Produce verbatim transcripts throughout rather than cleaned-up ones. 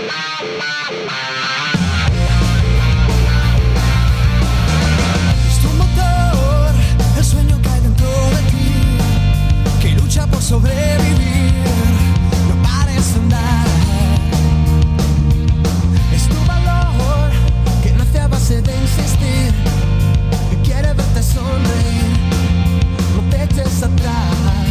Es tu motor, el sueño que hay dentro de ti, que lucha por sobrevivir, no pares de andar. Es tu valor, que nace a base de insistir, que quiere verte sonreír, no te eches atrás.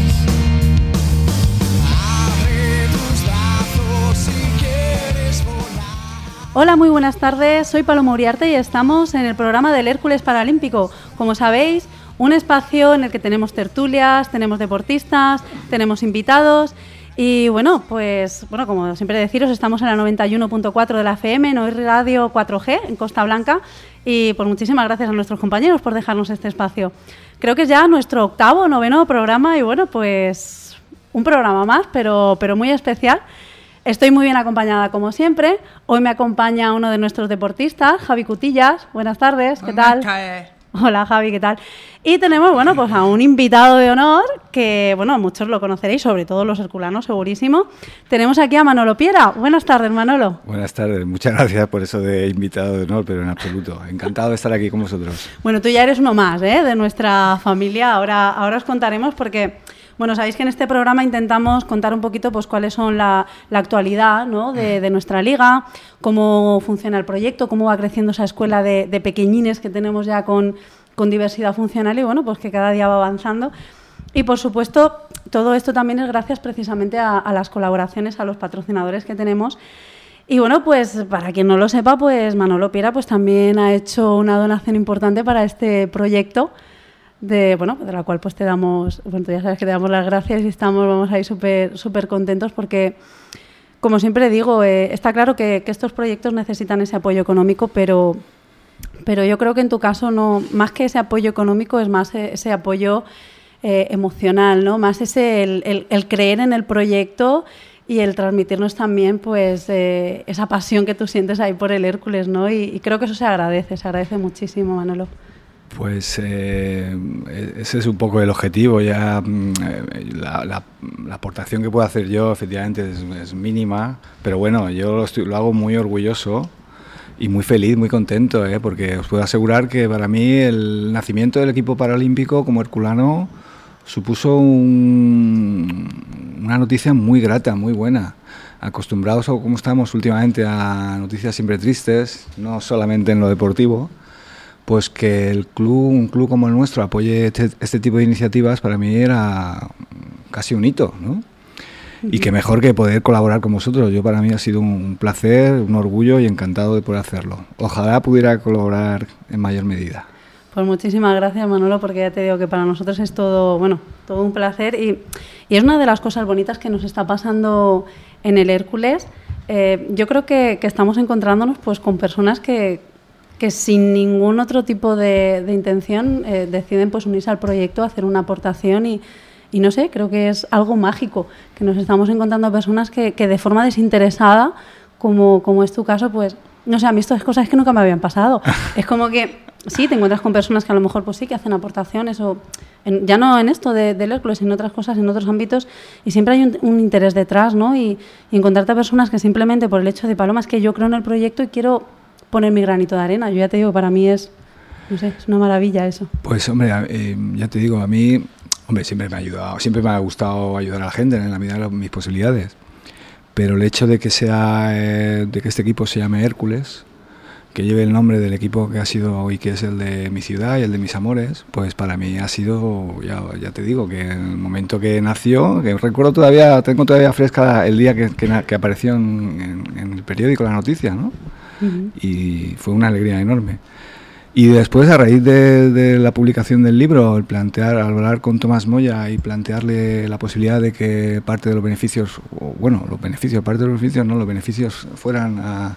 Hola, muy buenas tardes, soy Paloma Uriarte y estamos en el programa del Hércules Paralímpico. Como sabéis, un espacio en el que tenemos tertulias, tenemos deportistas, tenemos invitados y bueno, pues bueno, como siempre deciros, estamos en la noventa y uno punto cuatro de la F M, Noir Radio cuatro G en Costa Blanca y pues muchísimas gracias a nuestros compañeros por dejarnos este espacio. Creo que es ya nuestro octavo, noveno programa y bueno, pues un programa más, pero, pero muy especial. Estoy muy bien acompañada, como siempre. Hoy me acompaña uno de nuestros deportistas, Javi Cutillas. Buenas tardes, ¿qué tal? Hola, Javi, ¿qué tal? Y tenemos, bueno, pues a un invitado de honor que, bueno, muchos lo conoceréis, sobre todo los herculanos, segurísimo. Tenemos aquí a Manolo Piera. Buenas tardes, Manolo. Buenas tardes. Muchas gracias por eso de invitado de honor, pero en absoluto. Encantado de estar aquí con vosotros. Bueno, tú ya eres uno más, ¿eh?, de nuestra familia. Ahora, ahora os contaremos porque... Bueno, sabéis que en este programa intentamos contar un poquito pues cuáles son la, la actualidad, ¿no?, de, de nuestra liga, cómo funciona el proyecto, cómo va creciendo esa escuela de, de pequeñines que tenemos ya con, con diversidad funcional y bueno, pues que cada día va avanzando. Y por supuesto, todo esto también es gracias precisamente a, a las colaboraciones, a los patrocinadores que tenemos. Y bueno, pues para quien no lo sepa, pues Manolo Piera pues también ha hecho una donación importante para este proyecto. De, bueno, de la cual pues te damos, bueno, ya sabes que te damos las gracias y estamos, vamos a ir súper súper contentos porque, como siempre digo, eh, está claro que, que estos proyectos necesitan ese apoyo económico, pero, pero yo creo que en tu caso no, más que ese apoyo económico es más ese apoyo eh, emocional, ¿no? Más ese el, el, el creer en el proyecto y el transmitirnos también pues eh, esa pasión que tú sientes ahí por el Hércules, ¿no? Y, y creo que eso se agradece, se agradece muchísimo, Manolo. Pues eh, ese es un poco el objetivo. Ya eh, la, la, la aportación que puedo hacer yo efectivamente es, es mínima, pero bueno, yo lo, estoy, lo hago muy orgulloso y muy feliz, muy contento, ¿eh? Porque os puedo asegurar que para mí el nacimiento del equipo paralímpico como herculano supuso un, una noticia muy grata, muy buena. Acostumbrados, como estamos últimamente, a noticias siempre tristes, no solamente en lo deportivo, pues que el club, un club como el nuestro, apoye este, este tipo de iniciativas, para mí era casi un hito, ¿no? Uh-huh. Y que mejor que poder colaborar con vosotros. Yo, para mí ha sido un placer, un orgullo y encantado de poder hacerlo. Ojalá pudiera colaborar en mayor medida. Pues muchísimas gracias, Manolo, porque ya te digo que para nosotros es todo, bueno, todo un placer y, y es una de las cosas bonitas que nos está pasando en el Hércules. Eh, yo creo que, que estamos encontrándonos pues con personas que que sin ningún otro tipo de, de intención eh, deciden pues unirse al proyecto, hacer una aportación y, y no sé, creo que es algo mágico, que nos estamos encontrando personas que, que de forma desinteresada, como, como es tu caso, pues, no sé, a mí estas cosas que nunca me habían pasado. Es como que, sí, te encuentras con personas que a lo mejor pues sí, que hacen aportaciones, o en, ya no en esto de, del Hércules, en otras cosas, en otros ámbitos, y siempre hay un, un interés detrás, ¿no? Y, y encontrarte a personas que simplemente por el hecho de, Paloma, es que yo creo en el proyecto y quiero poner mi granito de arena. Yo ya te digo, para mí es, no sé, es una maravilla eso. Pues hombre, eh, ya te digo, a mí, hombre, siempre me ha ayudado, siempre me ha gustado ayudar a la gente en la medida de mis posibilidades. Pero el hecho de que sea, eh, de que este equipo se llame Hércules, que lleve el nombre del equipo que ha sido y que es el de mi ciudad y el de mis amores, pues para mí ha sido, ya, ya te digo, que en el momento que nació, que recuerdo todavía, tengo todavía fresca el día que, que, que apareció en, en, en el periódico la noticia, ¿no? Uh-huh. Y fue una alegría enorme. Y después, a raíz de, de la publicación del libro, el plantear, al hablar con Tomás Moya y plantearle la posibilidad de que parte de los beneficios, o bueno, los beneficios, parte de los beneficios, no, los beneficios fueran a,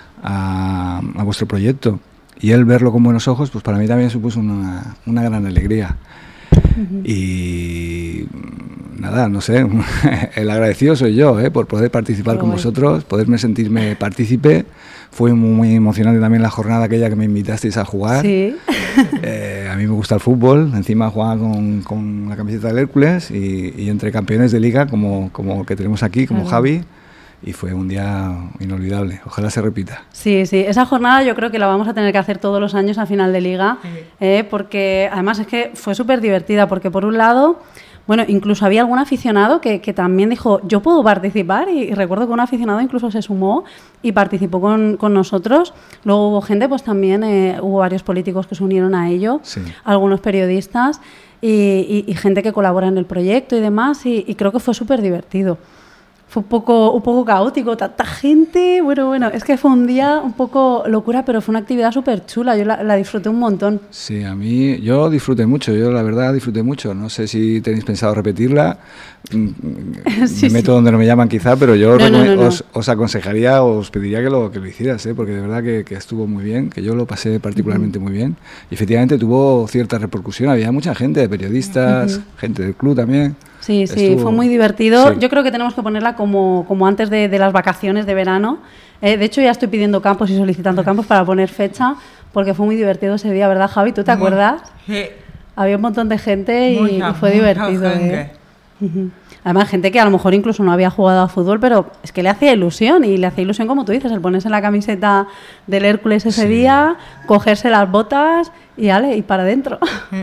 a, a vuestro proyecto, y él verlo con buenos ojos, pues para mí también supuso una, una gran alegría. Uh-huh. Y nada, no sé, el agradecido soy yo, ¿eh? Por poder participar oh, con vosotros, poderme sentirme partícipe. Fue muy, muy emocionante también la jornada aquella que me invitasteis a jugar. Sí. Eh, a mí me gusta el fútbol, encima jugaba con, con la camiseta del Hércules y, y entre campeones de liga como, como que tenemos aquí, como claro. Javi, y fue un día inolvidable. Ojalá se repita. Sí, sí, esa jornada yo creo que la vamos a tener que hacer todos los años a final de liga, sí. eh, porque además es que fue súper divertida, porque por un lado, bueno, incluso había algún aficionado que, que también dijo, yo puedo participar, y, y recuerdo que un aficionado incluso se sumó y participó con, con nosotros. Luego hubo gente, pues también eh, hubo varios políticos que se unieron a ello, sí. algunos periodistas y, y, y gente que colabora en el proyecto y demás, y, y creo que fue súper divertido. Fue un poco, un poco caótico, tanta gente, bueno, bueno, es que fue un día un poco locura, pero fue una actividad súper chula, yo la, la disfruté un montón. Sí, a mí, yo disfruté mucho, yo la verdad disfruté mucho, no sé si tenéis pensado repetirla, sí, me sí. meto donde no me llaman quizá, pero yo no, no, no, no. Os, os aconsejaría, os pediría que lo, que lo hicieras, ¿eh? Porque de verdad que, que estuvo muy bien, que yo lo pasé particularmente uh-huh. muy bien, y efectivamente tuvo cierta repercusión, había mucha gente, periodistas, uh-huh. gente del club también. Sí, sí, Estuvo... fue muy divertido. Sí. Yo creo que tenemos que ponerla como, como antes de, de las vacaciones de verano. Eh, de hecho, ya estoy pidiendo campos y solicitando campos para poner fecha, porque fue muy divertido ese día, ¿verdad, Javi? ¿Tú te muy, acuerdas? Sí. Había un montón de gente y, mucha, y fue divertido. ¿eh? Uh-huh. Además, gente que a lo mejor incluso no había jugado a fútbol, pero es que le hacía ilusión, y le hacía ilusión, como tú dices, el ponerse la camiseta del Hércules ese sí. día, cogerse las botas y, ale, y para adentro.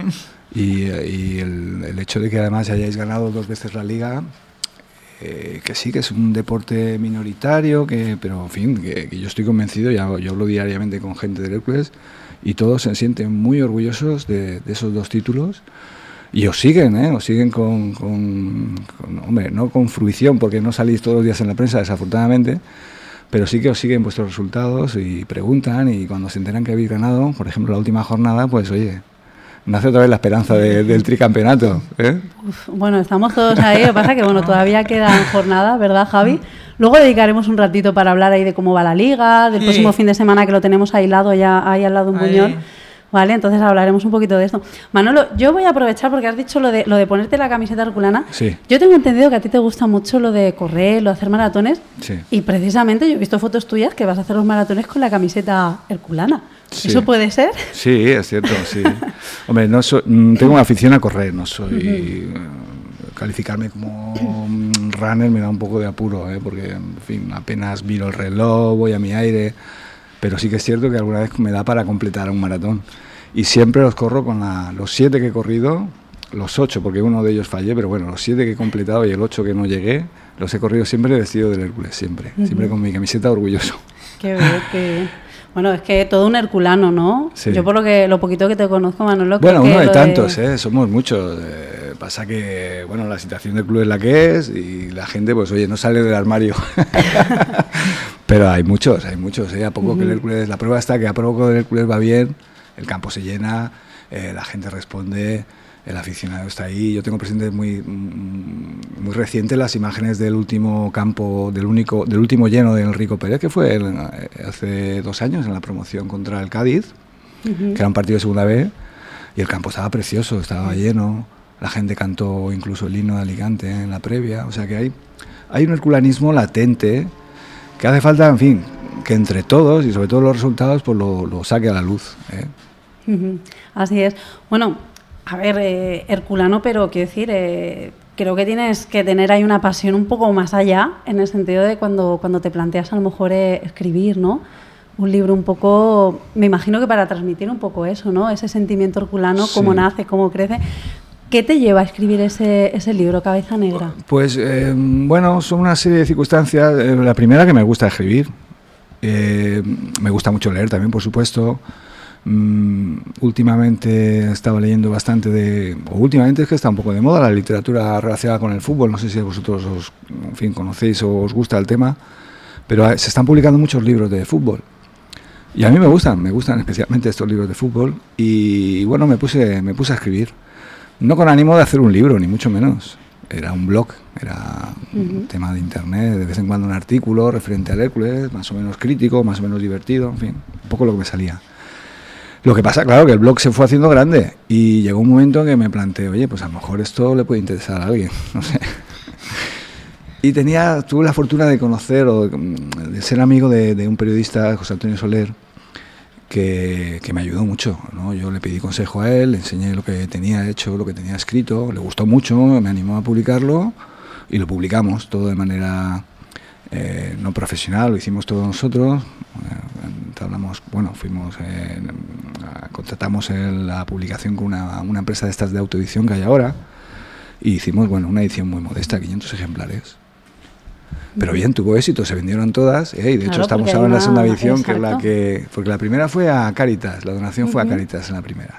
Y, y el, el hecho de que además hayáis ganado dos veces la Liga, eh, que sí, que es un deporte minoritario, que, pero en fin, que, que yo estoy convencido, ya, yo hablo diariamente con gente del Hércules, y todos se sienten muy orgullosos de, de esos dos títulos, y os siguen, ¿eh? Os siguen con, con, con, hombre, no con fruición, porque no salís todos los días en la prensa, desafortunadamente, pero sí que os siguen vuestros resultados y preguntan, y cuando se enteran que habéis ganado, por ejemplo, la última jornada, pues oye... nace otra vez la esperanza de, del tricampeonato, ¿eh? Uf, bueno, estamos todos ahí, lo que pasa es que bueno, todavía quedan jornadas, ¿verdad, Javi? Luego dedicaremos un ratito para hablar ahí de cómo va la Liga, del sí. próximo fin de semana, que lo tenemos aislado ya ahí al lado un puñón, ¿vale? Entonces hablaremos un poquito de esto. Manolo, yo voy a aprovechar porque has dicho lo de, lo de ponerte la camiseta herculana. Sí. Yo tengo entendido que a ti te gusta mucho lo de correr, lo de hacer maratones, sí. y precisamente yo he visto fotos tuyas que vas a hacer los maratones con la camiseta herculana. Sí. ¿Eso puede ser? Sí, es cierto, sí. Hombre, no soy, tengo una afición a correr, no soy... Uh-huh. Calificarme como runner me da un poco de apuro, ¿eh? Porque, en fin, apenas miro el reloj, voy a mi aire, pero sí que es cierto que alguna vez me da para completar un maratón. Y siempre los corro con la, los siete que he corrido, los ocho, porque uno de ellos fallé, pero bueno, los siete que he completado y el ocho que no llegué, los he corrido siempre vestido del Hércules, siempre, uh-huh. siempre con mi camiseta orgulloso. Qué bien, qué bien. Bueno, es que todo un herculano, ¿no? Sí. Yo por lo que lo poquito que te conozco, Manolo... Bueno, que uno de lo tantos, de... ¿eh? Somos muchos. Eh, pasa que, bueno, la situación del club es la que es y la gente, pues, oye, no sale del armario. Pero hay muchos, hay muchos, ¿eh? A poco uh-huh. que el Hércules... La prueba está que a poco que el Hércules va bien, el campo se llena, eh, la gente responde... El aficionado está ahí. Yo tengo presentes muy muy recientes las imágenes del último campo, del único, del último lleno del Enrico Pérez, que fue el, hace dos años en la promoción contra el Cádiz, uh-huh. que era un partido de segunda B, y el campo estaba precioso, estaba lleno. La gente cantó incluso el himno de Alicante en la previa. O sea que hay, hay un herculanismo latente que hace falta, en fin, que entre todos y sobre todo los resultados, pues lo, lo saque a la luz, ¿eh? Uh-huh. Así es. Bueno. A ver, eh, herculano, pero quiero decir, eh, creo que tienes que tener ahí una pasión un poco más allá, en el sentido de cuando, cuando te planteas a lo mejor eh, escribir, ¿no? Un libro un poco, me imagino que para transmitir un poco eso, ¿no? Ese sentimiento herculano, cómo sí. nace, cómo crece. ¿Qué te lleva a escribir ese, ese libro, Cabeza Negra? Pues, eh, bueno, son una serie de circunstancias. Eh, la primera, que me gusta escribir. Eh, me gusta mucho leer también, por supuesto. Mm, últimamente estaba leyendo bastante de... O últimamente es que está un poco de moda la literatura relacionada con el fútbol. No sé si vosotros os, en fin, conocéis o os gusta el tema, pero se están publicando muchos libros de fútbol. Y a mí me gustan, me gustan especialmente estos libros de fútbol. Y bueno, me puse, me puse a escribir. No con ánimo de hacer un libro, ni mucho menos. Era un blog, era uh-huh. un tema de internet, de vez en cuando un artículo referente al Hércules, más o menos crítico, más o menos divertido, en fin, un poco lo que me salía. Lo que pasa, claro, que el blog se fue haciendo grande y llegó un momento en que me planteé, oye, pues a lo mejor esto le puede interesar a alguien, no sé. Y tenía, tuve la fortuna de conocer o de ser amigo de, de un periodista, José Antonio Soler, que, que me ayudó mucho, ¿no? Yo le pedí consejo a él, le enseñé lo que tenía hecho, lo que tenía escrito, le gustó mucho, me animó a publicarlo y lo publicamos todo de manera eh, no profesional, lo hicimos todos nosotros. Eh, hablamos, bueno, fuimos, eh, contratamos el, la publicación con una, una empresa de estas de autoedición que hay ahora y hicimos, bueno, una edición muy modesta, quinientos ejemplares. Pero bien, tuvo éxito, se vendieron todas, ¿eh? Y de claro, hecho estamos ahora en la segunda edición, exacto. que es la que... Porque la primera fue a Cáritas, la donación uh-huh. fue a Cáritas en la primera.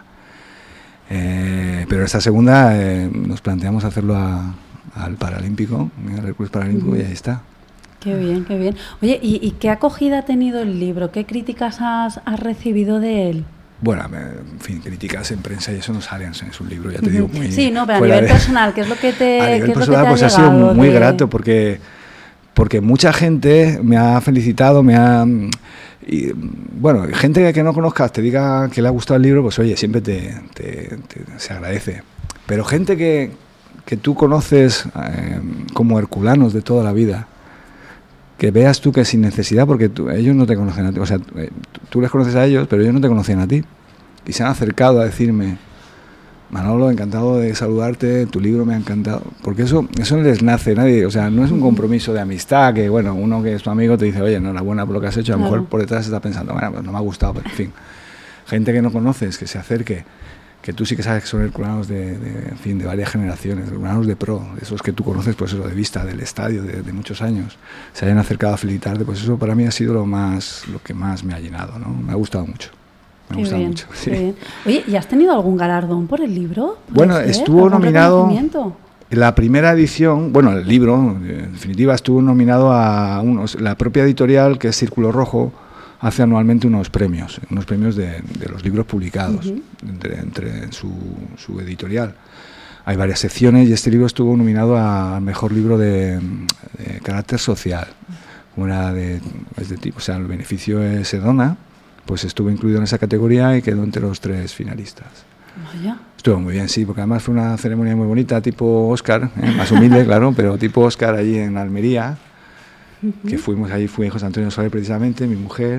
Eh, pero esta segunda eh, nos planteamos hacerlo a, al Paralímpico, al Hércules Paralímpico, uh-huh. y ahí está. Qué bien, qué bien. Oye, ¿y, y qué acogida ha tenido el libro? ¿Qué críticas has, has recibido de él? Bueno, en fin, críticas en prensa y eso no salen, es un libro, ya te digo, muy... Sí, no, pero a nivel de... personal, ¿qué es lo que te, a nivel ¿qué personal, es lo que te pues ha ha sido muy de... grato porque... Porque mucha gente me ha felicitado, me ha... Y, bueno, gente que no conozcas te diga que le ha gustado el libro, pues oye, siempre te, te, te se agradece. Pero gente que, que tú conoces eh, como herculanos de toda la vida, que veas tú que sin necesidad, porque tú, ellos no te conocen a ti, o sea, tú, tú les conoces a ellos, pero ellos no te conocen a ti. Y se han acercado a decirme... Manolo, encantado de saludarte, tu libro me ha encantado, porque eso eso no les nace, nadie, o sea, no es un compromiso de amistad, que bueno, uno que es tu amigo te dice, oye, enhorabuena por lo que has hecho, a lo claro. mejor por detrás está pensando, bueno, pues no me ha gustado, pero en fin, gente que no conoces, que se acerque, que tú sí que sabes que son herculanos de, de, en fin, de varias generaciones, herculanos de pro, de esos que tú conoces, pues eso, de vista, del estadio, de, de muchos años, se hayan acercado a felicitarte, pues eso para mí ha sido lo más, lo que más me ha llenado, ¿no? Me ha gustado mucho. Me gusta bien, mucho. Sí. Bien. Oye, ¿y has tenido algún galardón por el libro? Bueno, estuvo nominado en la primera edición, bueno, el libro, en definitiva, estuvo nominado a unos, la propia editorial, que es Círculo Rojo, hace anualmente unos premios, unos premios de, de los libros publicados, uh-huh. entre, entre su, su editorial. Hay varias secciones y este libro estuvo nominado a mejor libro de, de carácter social, como era de, es de tipo, o sea, el beneficio se dona. Pues estuvo incluido en esa categoría y quedó entre los tres finalistas. Vaya. Estuvo muy bien, sí, porque además fue una ceremonia muy bonita, tipo Oscar, ¿eh? Más humilde, claro, pero tipo Oscar allí en Almería, uh-huh. que fuimos allí, fui José Antonio Soler precisamente, mi mujer,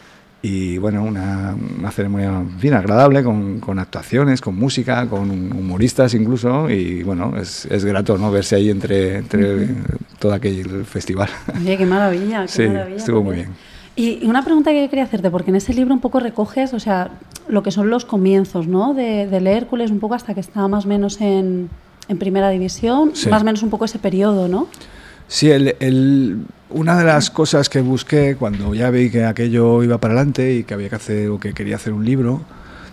y bueno, una, una ceremonia bien agradable, con, con actuaciones, con música, con humoristas incluso, y bueno, es, es grato, ¿no?, verse ahí entre, entre uh-huh. todo aquel festival. Oye, qué maravilla, qué sí, maravilla. Estuvo muy bien. Y una pregunta que quería hacerte, porque en ese libro un poco recoges, o sea, lo que son los comienzos, ¿no?, de, del Hércules, un poco hasta que está más o menos en, en primera división, sí. más o menos un poco ese periodo, ¿no? Sí, el, el, una de las cosas que busqué cuando ya vi que aquello iba para adelante y que había que hacer o que quería hacer un libro,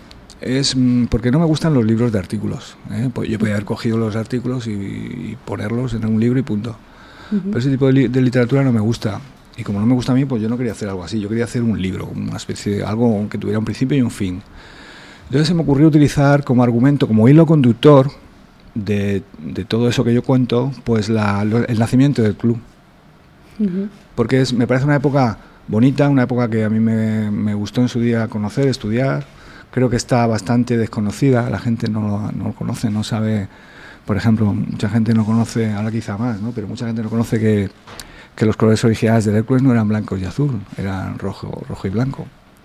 es porque no me gustan los libros de artículos, ¿eh? Pues yo podía haber cogido los artículos y, y ponerlos en un libro y punto. Uh-huh. Pero ese tipo de, li, de literatura no me gusta. Y como no me gusta a mí, pues yo no quería hacer algo así. Yo quería hacer un libro, una especie de algo que tuviera un principio y un fin. Entonces se me ocurrió utilizar como argumento, como hilo conductor de, de todo eso que yo cuento, pues la, el nacimiento del club. Uh-huh. Porque es, me parece una época bonita, una época que a mí me, me gustó en su día conocer, estudiar. Creo que está bastante desconocida, la gente no lo, no lo conoce, no sabe. Por ejemplo, mucha gente no conoce, ahora quizá más, ¿no?, pero mucha gente no conoce que... que los colores originales del Hércules no eran blancos y azul, eran rojo, rojo y blanco.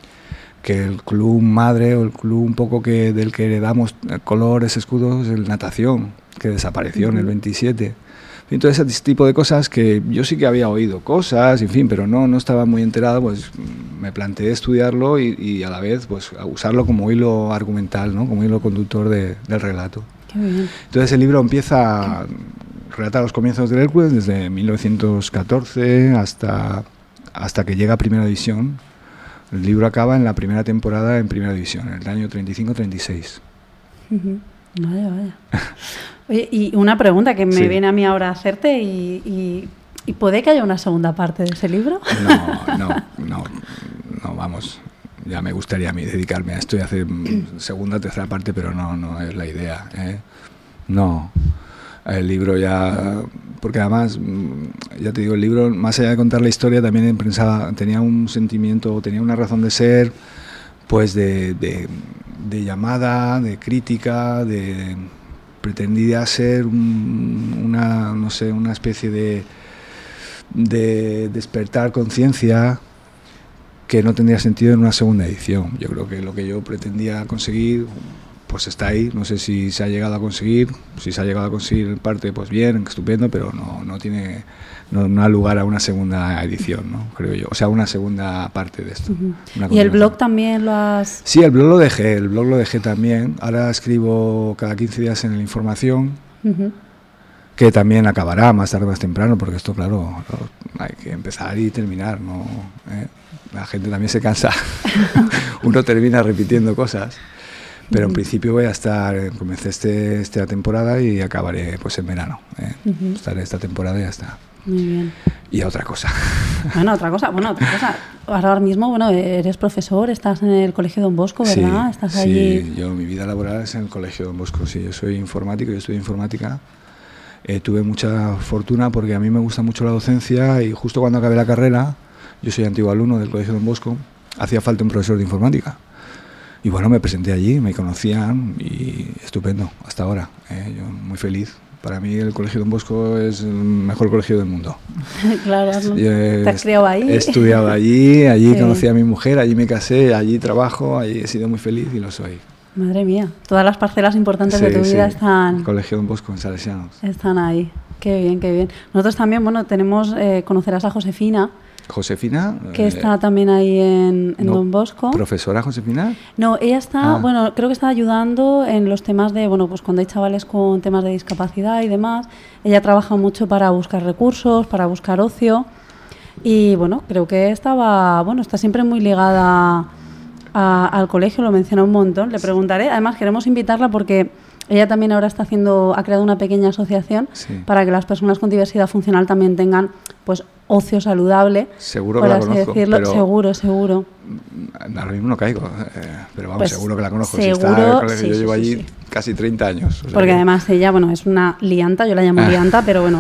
Que el club madre o el club un poco que del que heredamos colores, escudos, el natación, que desapareció uh-huh. en el veintisiete. Entonces, ese tipo de cosas que yo sí que había oído cosas, en fin, pero no, no estaba muy enterado, pues me planteé estudiarlo y, y a la vez pues usarlo como hilo argumental, ¿no?, como hilo conductor de, del relato. Qué bien. Entonces el libro empieza... a relata los comienzos del Hércules desde mil novecientos catorce hasta, hasta que llega a Primera División. El libro acaba en la primera temporada en Primera División, en el año treinta y cinco treinta y seis. Uh-huh. Vaya, vaya. Oye, y una pregunta que me sí. viene a mí ahora a hacerte, y, y, ¿y puede que haya una segunda parte de ese libro? No, no, no, no, vamos, ya me gustaría a mí dedicarme a esto y hacer segunda, tercera parte, pero no, no es la idea, ¿eh? No. El libro ya, porque además, ya te digo, el libro, más allá de contar la historia, también pensaba, tenía un sentimiento, tenía una razón de ser, pues de, de, de llamada, de crítica, de pretendía ser un, una, no sé, una especie de, de despertar conciencia que no tendría sentido en una segunda edición. Yo creo que lo que yo pretendía conseguir, pues está ahí. No sé si se ha llegado a conseguir, si se ha llegado a conseguir en parte, pues bien, estupendo, pero no, no tiene, no, no da lugar a una segunda edición, ¿no? Creo yo, o sea, una segunda parte de esto. Uh-huh. ¿Y el blog también lo has...? Sí, el blog lo dejé, el blog lo dejé también. Ahora escribo cada quince días en el Información, uh-huh. que también acabará más tarde o más temprano, porque esto, claro, hay que empezar y terminar, ¿no? ¿Eh? La gente también se cansa, uno termina repitiendo cosas, pero en principio voy a estar, comencé este, esta temporada y acabaré pues en verano, ¿eh? Uh-huh. Estaré esta temporada y ya está. Muy bien. Y a otra cosa. Bueno, otra cosa, bueno, otra cosa. Ahora mismo, bueno, eres profesor, estás en el Colegio Don Bosco, ¿verdad? Sí, estás sí, allí... yo, mi vida laboral es en el Colegio Don Bosco, sí, yo soy informático, yo estudio informática. Eh, tuve mucha fortuna porque a mí me gusta mucho la docencia y justo cuando acabé la carrera, yo soy antiguo alumno del Colegio Don Bosco, hacía falta un profesor de informática. Y bueno, me presenté allí, me conocían y estupendo, hasta ahora. Eh, yo muy feliz. Para mí el Colegio Don Bosco es el mejor colegio del mundo. Claro, ¿no? Yo he, ¿Te has criado ahí? He estudiado allí, allí sí. conocí a mi mujer, allí me casé, allí trabajo, allí he sido muy feliz y lo soy. Madre mía, todas las parcelas importantes sí, de tu sí. vida están... El Colegio Don Bosco en Salesianos. Están ahí. Qué bien, qué bien. Nosotros también, bueno, tenemos, eh, conocerás a Josefina. Josefina. Que eh, está también ahí en, en no, Don Bosco. ¿Profesora Josefina? No, ella está, ah. bueno, creo que está ayudando en los temas de, bueno, pues cuando hay chavales con temas de discapacidad y demás. Ella trabaja mucho para buscar recursos, para buscar ocio. Y bueno, creo que estaba, bueno, está siempre muy ligada a, al colegio, lo menciona un montón. Le preguntaré, además queremos invitarla porque ella también ahora está haciendo, ha creado una pequeña asociación sí. para que las personas con diversidad funcional también tengan, pues, ocio saludable. Seguro que la conozco, decirlo. Pero seguro, seguro. Ahora mismo no caigo, eh, pero vamos, pues seguro que la conozco. Seguro, si está, con el que sí, yo sí, llevo sí, allí sí. casi treinta años. O sea porque que... además ella, bueno, es una lianta, yo la llamo lianta, pero bueno,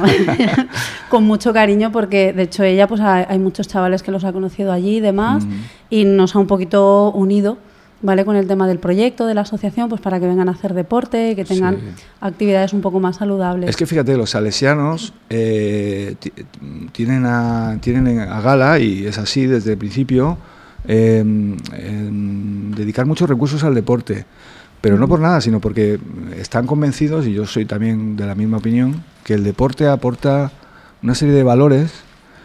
con mucho cariño, porque de hecho ella, pues hay, hay muchos chavales que los ha conocido allí y demás, mm. y nos ha un poquito unido, ¿vale? Con el tema del proyecto, de la asociación, pues para que vengan a hacer deporte, que tengan sí. actividades un poco más saludables. Es que fíjate, los salesianos eh, t- tienen, a, tienen a gala, y es así desde el principio, eh, eh, dedicar muchos recursos al deporte, pero no por nada, sino porque están convencidos, y yo soy también de la misma opinión, que el deporte aporta una serie de valores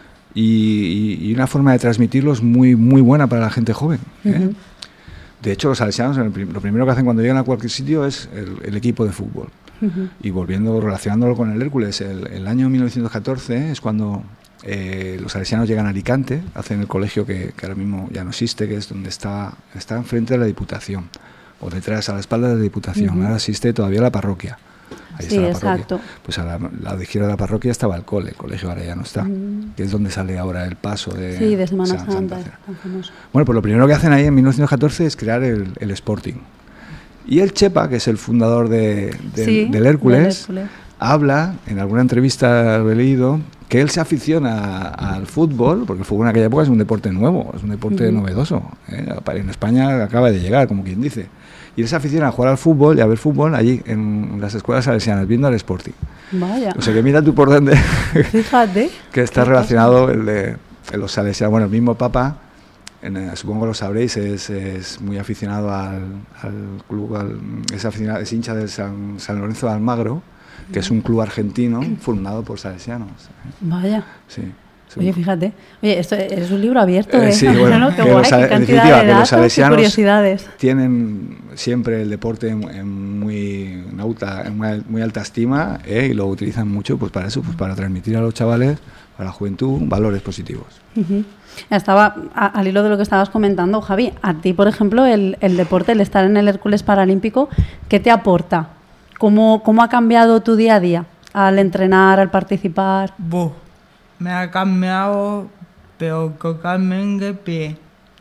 y, y, y una forma de transmitirlos muy, muy buena para la gente joven, ¿eh? Uh-huh. De hecho, los salesianos lo primero que hacen cuando llegan a cualquier sitio es el, el equipo de fútbol. Uh-huh. Y volviendo, relacionándolo con el Hércules, el, el año mil novecientos catorce es cuando eh, los salesianos llegan a Alicante, hacen el colegio que, que ahora mismo ya no existe, que es donde está, está enfrente de la Diputación, o detrás, a la espalda de la Diputación. Uh-huh. Ahora existe todavía la parroquia. Ahí sí, está la exacto. parroquia. Pues a la, la de izquierda de la parroquia estaba el cole, el colegio ahora ya no está, mm. que es donde sale ahora el paso de, sí, de Semana San, Santa. Santa bueno, pues lo primero que hacen ahí en mil novecientos catorce es crear el, el Sporting. Y el Chepa, que es el fundador de, de, sí, del, Hércules, del Hércules, habla, en alguna entrevista lo he leído, que él se aficiona al fútbol, porque el fútbol en aquella época es un deporte nuevo, es un deporte uh-huh. novedoso, ¿eh? En España acaba de llegar, como quien dice. Y él se aficiona a jugar al fútbol y a ver fútbol allí en las escuelas salesianas, viendo al Sporting. Vaya. O sea que mira tú por dónde. Fíjate. que está relacionado el de, de los salesianos. Bueno, el mismo Papa, en, supongo que lo sabréis, es, es muy aficionado al, al club, al, es, aficionado, es hincha del San, San Lorenzo de Almagro, que es un club argentino fundado por salesianos. Vaya. Sí. Sí. Oye, fíjate. Oye, esto es un libro abierto, ¿eh? eh sí, bueno, ¿no? Qué que guay, los, qué cantidad de datos y curiosidades. Tienen siempre el deporte en, en muy, en alta, en muy, muy alta estima, ¿eh? Y lo utilizan mucho pues para eso, pues para transmitir a los chavales, a la juventud, valores positivos. Uh-huh. Estaba, a, al hilo de lo que estabas comentando, Javi, a ti, por ejemplo, el, el deporte, el estar en el Hércules Paralímpico, ¿qué te aporta? ¿Cómo, cómo ha cambiado tu día a día al entrenar, al participar? Buh. Me ha cambiado, pero totalmente bien.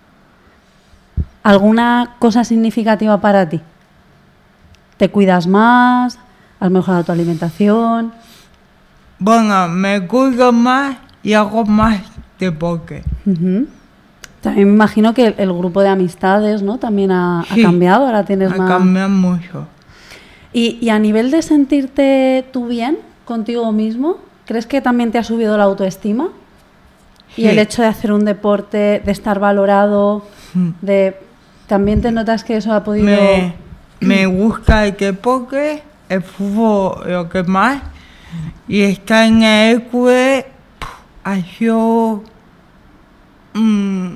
¿Alguna cosa significativa para ti? ¿Te cuidas más? ¿Has mejorado tu alimentación? Bueno, me cuido más y hago más deporte. Uh-huh. También me imagino que el, el grupo de amistades, ¿no? También ha, sí, ha cambiado, ahora tienes ha más... Ha cambiado mucho. Y, y a nivel de sentirte tú bien contigo mismo, ¿crees que también te ha subido la autoestima? Sí. Y el hecho de hacer un deporte, de estar valorado, mm. de ¿también te notas que eso ha podido...? Me, me gusta el deporte, el fútbol lo que más, y estar en el Hércules ha sido mmm,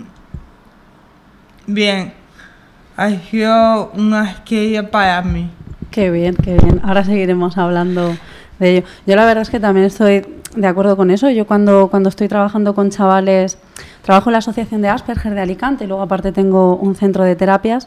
bien, ha sido una estrella para mí. Qué bien, qué bien. Ahora seguiremos hablando de ello. Yo la verdad es que también estoy de acuerdo con eso. Yo cuando, cuando estoy trabajando con chavales, trabajo en la Asociación de Asperger de Alicante y luego aparte tengo un centro de terapias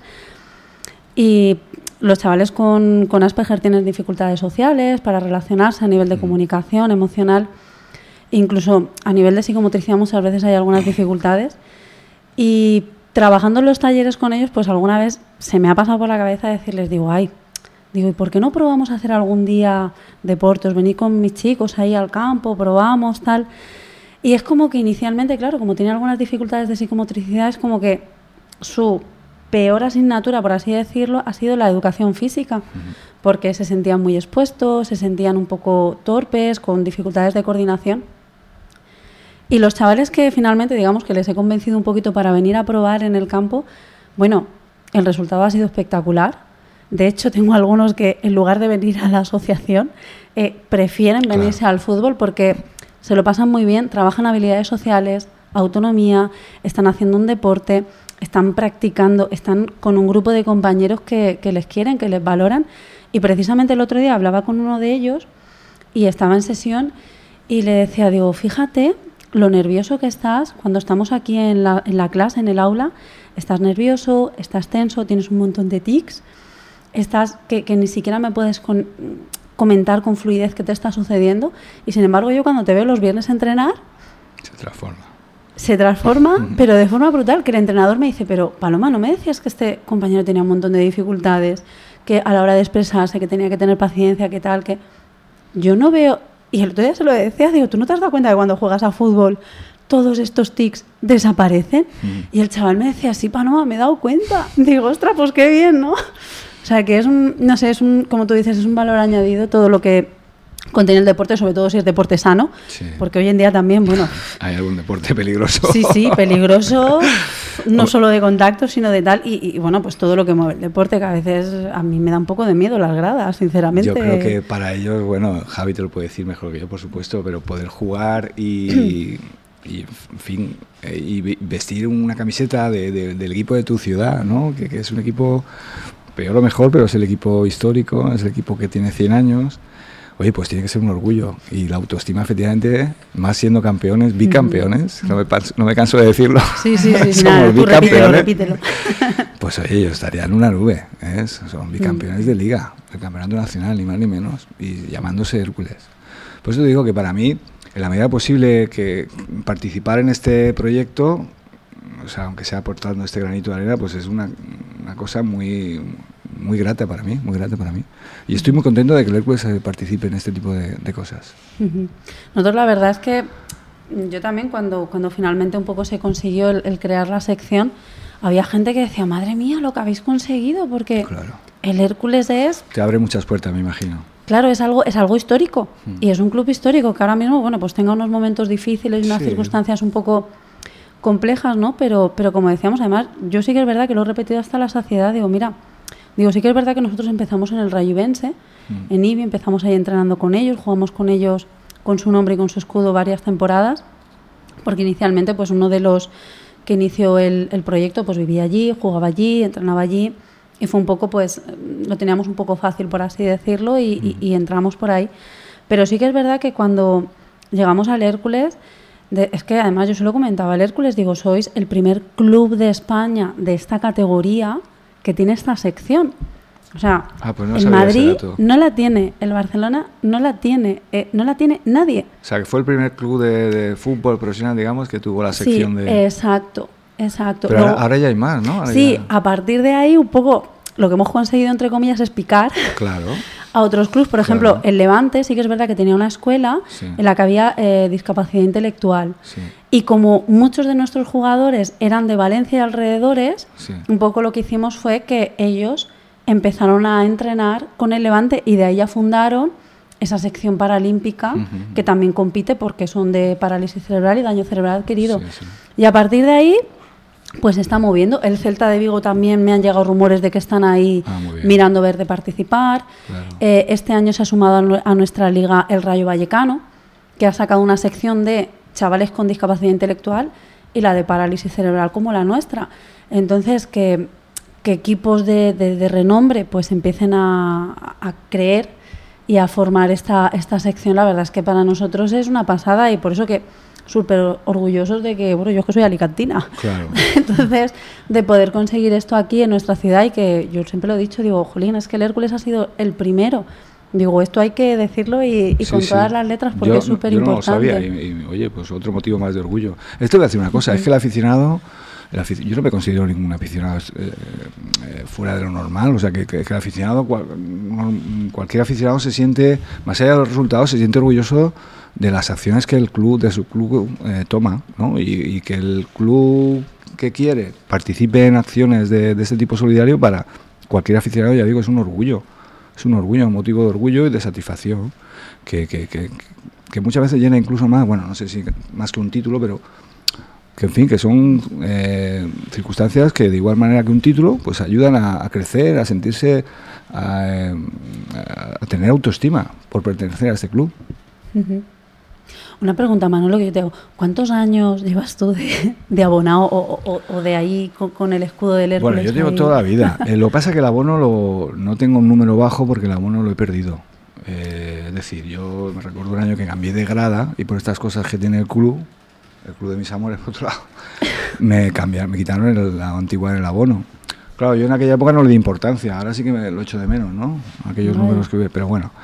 y los chavales con, con Asperger tienen dificultades sociales para relacionarse a nivel de comunicación, emocional, incluso a nivel de psicomotricidad muchas veces hay algunas dificultades y trabajando en los talleres con ellos pues alguna vez se me ha pasado por la cabeza decirles, digo, ay, Digo, ¿y por qué no probamos a hacer algún día deportes? Venir con mis chicos ahí al campo, probamos, tal. Y es como que inicialmente, claro, como tiene algunas dificultades de psicomotricidad, es como que su peor asignatura, por así decirlo, ha sido la educación física, uh-huh. porque se sentían muy expuestos, se sentían un poco torpes, con dificultades de coordinación. Y los chavales que finalmente, digamos, que les he convencido un poquito para venir a probar en el campo, bueno, el resultado ha sido espectacular. De hecho, tengo algunos que en lugar de venir a la asociación eh, prefieren venirse claro. al fútbol porque se lo pasan muy bien, trabajan habilidades sociales, autonomía, están haciendo un deporte, están practicando, están con un grupo de compañeros que, que les quieren, que les valoran. Y precisamente el otro día hablaba con uno de ellos y estaba en sesión y le decía, digo, fíjate lo nervioso que estás cuando estamos aquí en la, en la clase, en el aula, estás nervioso, estás tenso, tienes un montón de tics. Estás que, que ni siquiera me puedes con, comentar con fluidez qué te está sucediendo y sin embargo yo cuando te veo los viernes a entrenar se transforma se transforma pero de forma brutal, que el entrenador me dice, pero Paloma, ¿no me decías que este compañero tenía un montón de dificultades, que a la hora de expresarse, que tenía que tener paciencia, que tal, que yo no veo? Y el otro día se lo decía, digo, ¿tú no te has dado cuenta de cuando juegas a fútbol todos estos tics desaparecen? Mm. Y el chaval me decía, sí, Paloma, me he dado cuenta. Digo, ostras, pues qué bien, ¿no? O sea, que es un, no sé, es un, como tú dices, es un valor añadido todo lo que contiene el deporte, sobre todo si es deporte sano, sí. porque hoy en día también, bueno... Hay algún deporte peligroso. Sí, sí, peligroso, no solo de contacto, sino de tal, y, y bueno, pues todo lo que mueve el deporte, que a veces a mí me da un poco de miedo las gradas, sinceramente. Yo creo que para ellos, bueno, Javi te lo puede decir mejor que yo, por supuesto, pero poder jugar y... y en fin, eh, y vestir una camiseta de, de, del equipo de tu ciudad, ¿no? Que, que es un equipo... peor o mejor, pero es el equipo histórico, es el equipo que tiene cien años. Oye, pues tiene que ser un orgullo. Y la autoestima, efectivamente, más siendo campeones, bicampeones, mm. no, me, no me canso de decirlo. Sí, sí, sí. Somos nada, bicampeones. Repítelo, repítelo. Pues oye, yo estaría en una nube. ¿eh? Son bicampeones mm. de liga, el campeonato nacional, ni más ni menos, y llamándose Hércules. Por eso digo que para mí, en la medida posible que participar en este proyecto, o sea, aunque sea aportando este granito de arena, pues es una, una cosa muy, muy grata para mí, muy grata para mí. Y estoy muy contento de que el Hércules participe en este tipo de, de cosas. Uh-huh. Nosotros la verdad es que yo también cuando, cuando finalmente un poco se consiguió el, el crear la sección, había gente que decía, madre mía, lo que habéis conseguido, porque claro. el Hércules es... Te abre muchas puertas, me imagino. Claro, es algo, es algo histórico uh-huh. y es un club histórico que ahora mismo, bueno, pues tenga unos momentos difíciles y unas sí. circunstancias un poco... complejas, ¿no? Pero, pero como decíamos, además, yo sí que es verdad que lo he repetido hasta la saciedad, digo, mira, digo, sí que es verdad que nosotros empezamos en el Rayivense, mm. en Ibi, empezamos ahí entrenando con ellos, jugamos con ellos con su nombre y con su escudo varias temporadas, porque inicialmente, pues uno de los que inició el, el proyecto, pues vivía allí, jugaba allí, entrenaba allí, y fue un poco, pues, lo teníamos un poco fácil, por así decirlo, y, mm. y, y entramos por ahí. Pero sí que es verdad que cuando llegamos al Hércules, De, es que además yo se lo comentaba al Hércules, digo, sois el primer club de España de esta categoría que tiene esta sección. O sea, ah, pues no el Madrid no la tiene, el Barcelona no la tiene, eh, no la tiene nadie. O sea, que fue el primer club de, de fútbol profesional, digamos, que tuvo la sección sí, de... exacto, exacto. Pero Luego, ahora ya hay más, ¿no? Ahora sí, ya... a partir de ahí un poco... Lo que hemos conseguido, entre comillas, es picar claro. a otros clubes. Por ejemplo, claro. el Levante sí que es verdad que tenía una escuela sí. en la que había eh, discapacidad intelectual. Sí. Y como muchos de nuestros jugadores eran de Valencia y alrededores, sí. un poco lo que hicimos fue que ellos empezaron a entrenar con el Levante y de ahí ya fundaron esa sección paralímpica uh-huh. que también compite porque son de parálisis cerebral y daño cerebral adquirido. Sí, sí. Y a partir de ahí... pues se está moviendo. El Celta de Vigo también me han llegado rumores de que están ahí Ah, muy bien. mirando ver de participar. Claro. Eh, este año se ha sumado a, nu- a nuestra liga el Rayo Vallecano, que ha sacado una sección de chavales con discapacidad intelectual y la de parálisis cerebral como la nuestra. Entonces, que, que equipos de, de- de renombre pues empiecen a, a creer y a formar esta, esta sección, la verdad es que para nosotros es una pasada y por eso que súper orgullosos de que, bueno, yo es que soy alicantina. Claro. Entonces, de poder conseguir esto aquí en nuestra ciudad y que yo siempre lo he dicho, digo, jolín, es que el Hércules ha sido el primero. Digo, esto hay que decirlo y, y Sí, con sí. todas las letras porque Yo- es súper Yo no lo importante. sabía y, y, oye, pues otro motivo más de orgullo. Esto voy a decir una cosa, es que el aficionado, el afic- yo no me considero ningún aficionado eh, eh, fuera de lo normal, o sea, que, que- que el aficionado, cual- no- cualquier aficionado se siente, más allá de los resultados, se siente orgulloso de las acciones que el club, de su club eh, toma, ¿no? Y, y que el club que quiere participe en acciones de, de este tipo solidario, para cualquier aficionado, ya digo, es un orgullo. Es un orgullo, un motivo de orgullo y de satisfacción que, que, que, que muchas veces llena incluso más, bueno, no sé si más que un título, pero que en fin, que son eh, circunstancias que de igual manera que un título, pues ayudan a, a crecer, a sentirse, a, eh, a tener autoestima por pertenecer a este club. Ujú. Una pregunta, Manolo, que yo te hago. ¿Cuántos años llevas tú de, de abonado o, o- o de ahí con, con el escudo del Hércules? Bueno, yo llevo ahí? toda la vida. Eh, lo que pasa es que el abono lo, no tengo un número bajo porque el abono lo he perdido. Eh, es decir, yo me recuerdo un año que cambié de grada y por estas cosas que tiene el club, el club de mis amores, por otro lado, me cambiaron, me quitaron el, la antigua en el abono. Claro, yo en aquella época no le di importancia, ahora sí que me lo echo de menos, ¿no? Aquellos Vale. números que hubo, pero bueno.